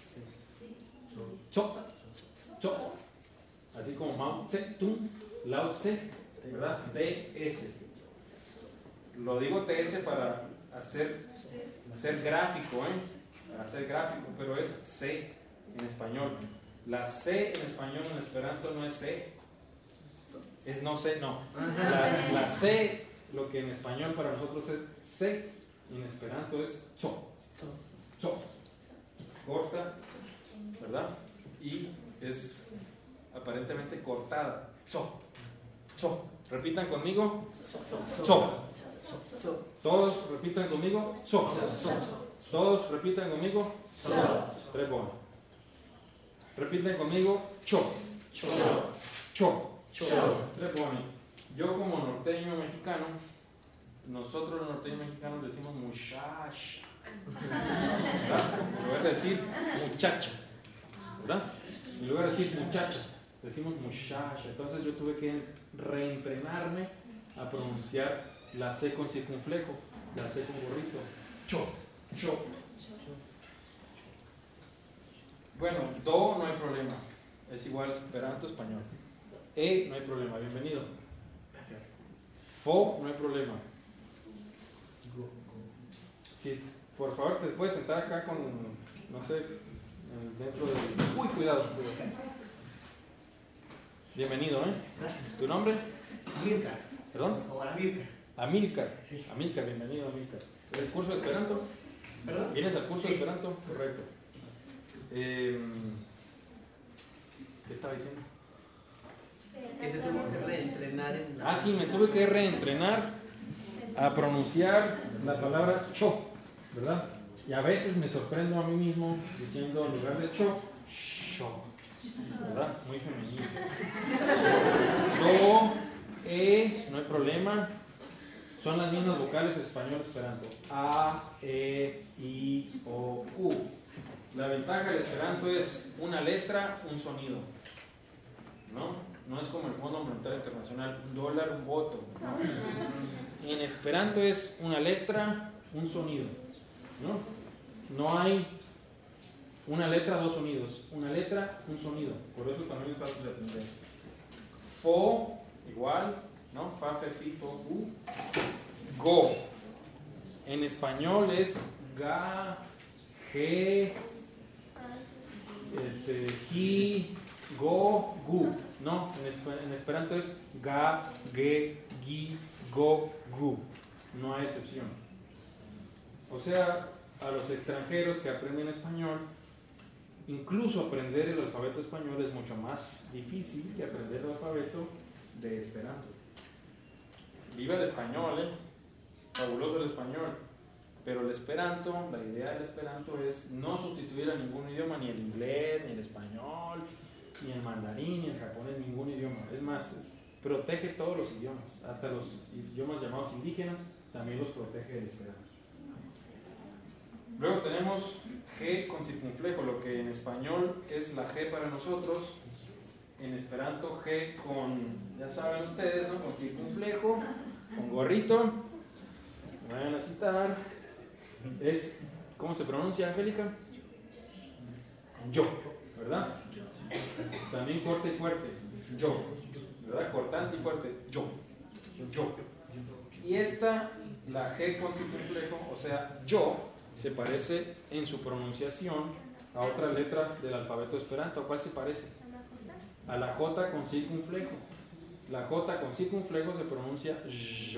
Cho. Cho. Así como Mao Tse-tung, Lao Tse, ¿verdad? T S. Lo digo T S para hacer, hacer gráfico, ¿eh? Para hacer gráfico, pero es C en español. La C en español en esperanto no es C. Es no sé, no. La, la C, lo que en español para nosotros es C, y en esperanto es cho. Cho. Corta, ¿verdad? Y es aparentemente cortada. Cho. Cho. Repitan conmigo. Cho. Todos repitan conmigo. Cho. Todos repitan conmigo. Tres bonos. Repiten conmigo. Cho. Cho. Cho. Tres bonos. Yo como norteño mexicano, nosotros los norteños mexicanos decimos muchacha, ¿verdad? En lugar de decir muchacha, ¿verdad? En lugar de decir muchacha, decimos muchacha. Entonces yo tuve que reentrenarme a pronunciar la C con circunflejo, la C con gorrito. Cho, cho. Bueno, do no hay problema, es igual esperanto español. E no hay problema, bienvenido. Gracias. Fo no hay problema. Sí, por favor, te puedes sentar acá con, no sé, dentro del... Uy, cuidado. Bienvenido, ¿eh? Gracias. ¿Tu nombre? Amílcar. ¿Perdón? O Amílcar. Amílcar. Sí. Amílcar, bienvenido, Amílcar. ¿El curso de esperanto? ¿Perdón? ¿Vienes al curso Sí. de esperanto? Correcto. Eh, ¿Qué estaba diciendo? Que se tuvo que reentrenar en la... Ah, sí, me tuve que reentrenar a pronunciar la palabra cho, ¿verdad? Y a veces me sorprendo a mí mismo diciendo en lugar de cho, sho, ¿verdad? Muy femenino. Do, e, no hay problema. Son las mismas vocales español esperanto. A, e, i, o, u. La ventaja del esperanto es una letra, un sonido, ¿no? No es como el Fondo Monetario Internacional, un dólar, un voto, ¿no? En esperanto es una letra, un sonido, ¿no? No hay una letra, dos sonidos. Una letra, un sonido. Por eso también es fácil de aprender. Fo, igual, ¿no? Fa, fe, fi, fo, fu. Go. En español es ga, ge, este, ji, go, gu. No, en, esp- en esperanto es ga, ge, gi, go, gu. No hay excepción. O sea, a los extranjeros que aprenden español, incluso aprender el alfabeto español es mucho más difícil que aprender el alfabeto de esperanto. Viva el español, ¿eh? Fabuloso el español. Pero el esperanto, la idea del esperanto es no sustituir a ningún idioma, ni el inglés, ni el español, ni el mandarín, ni el japonés, ningún idioma. Es más, es, protege todos los idiomas, hasta los idiomas llamados indígenas, también los protege el esperanto. Luego tenemos G con circunflejo, lo que en español es la G para nosotros, en esperanto G con, ya saben ustedes, ¿no? Con circunflejo, con gorrito. Vayan a citar. Es, ¿cómo se pronuncia, Angélica? Yo, ¿verdad? También corte y fuerte. Yo, ¿verdad? Cortante y fuerte. Yo, yo. Y esta, la G con circunflejo, o sea, yo, se parece en su pronunciación a otra letra del alfabeto esperanto. ¿A cuál se parece? A la J con circunflejo. La J con circunflejo se pronuncia yo.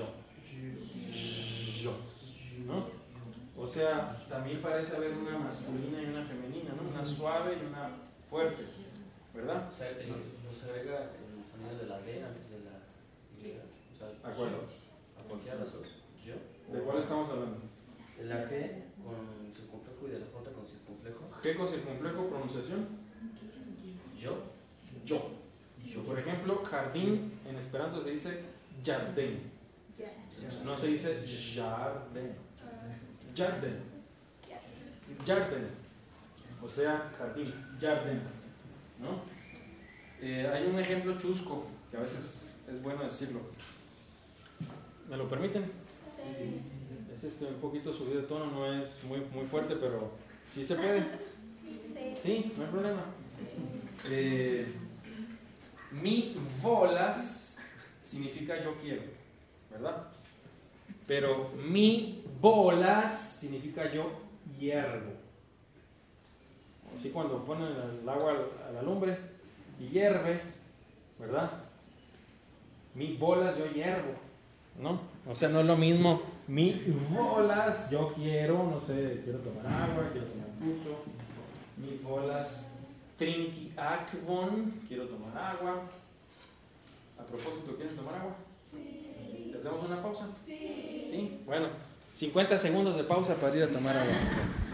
Yo, ¿no? O sea, también parece haber una masculina y una femenina, ¿no? Una suave y una fuerte, ¿verdad? O sea, el- nos agrega el sonido de la D antes de la Y. O sea, De acuerdo. a cualquiera de las dos. Yo. ¿De cuál estamos hablando? De la G con circunflejo y de la J con circunflejo. G con circunflejo, pronunciación. Yo. Yo. Yo. Por ejemplo, jardín en esperanto se dice jardín. No se dice jardín. Jardín. Jardín. O sea, jardín. Jardín. ¿No? Eh, hay un ejemplo chusco que a veces es bueno decirlo. ¿Me lo permiten? Sí. Es este, un poquito subido de tono, no es muy, muy fuerte, pero sí se puede. Sí. Sí, no hay problema. Eh, mi bolas significa yo quiero, ¿verdad? Pero mi bolas significa yo hiervo. Así cuando ponen el agua a la lumbre y hierve, ¿verdad? Mi bolas yo hiervo, ¿no? O sea, no es lo mismo mi bolas yo quiero, no sé, quiero tomar agua, quiero tomar pulso. Mi bolas trinki akvon, quiero tomar agua. A propósito, ¿quieres tomar agua? Sí. ¿Le hacemos una pausa? Sí. ¿Sí? Bueno, cincuenta segundos de pausa para ir a tomar agua.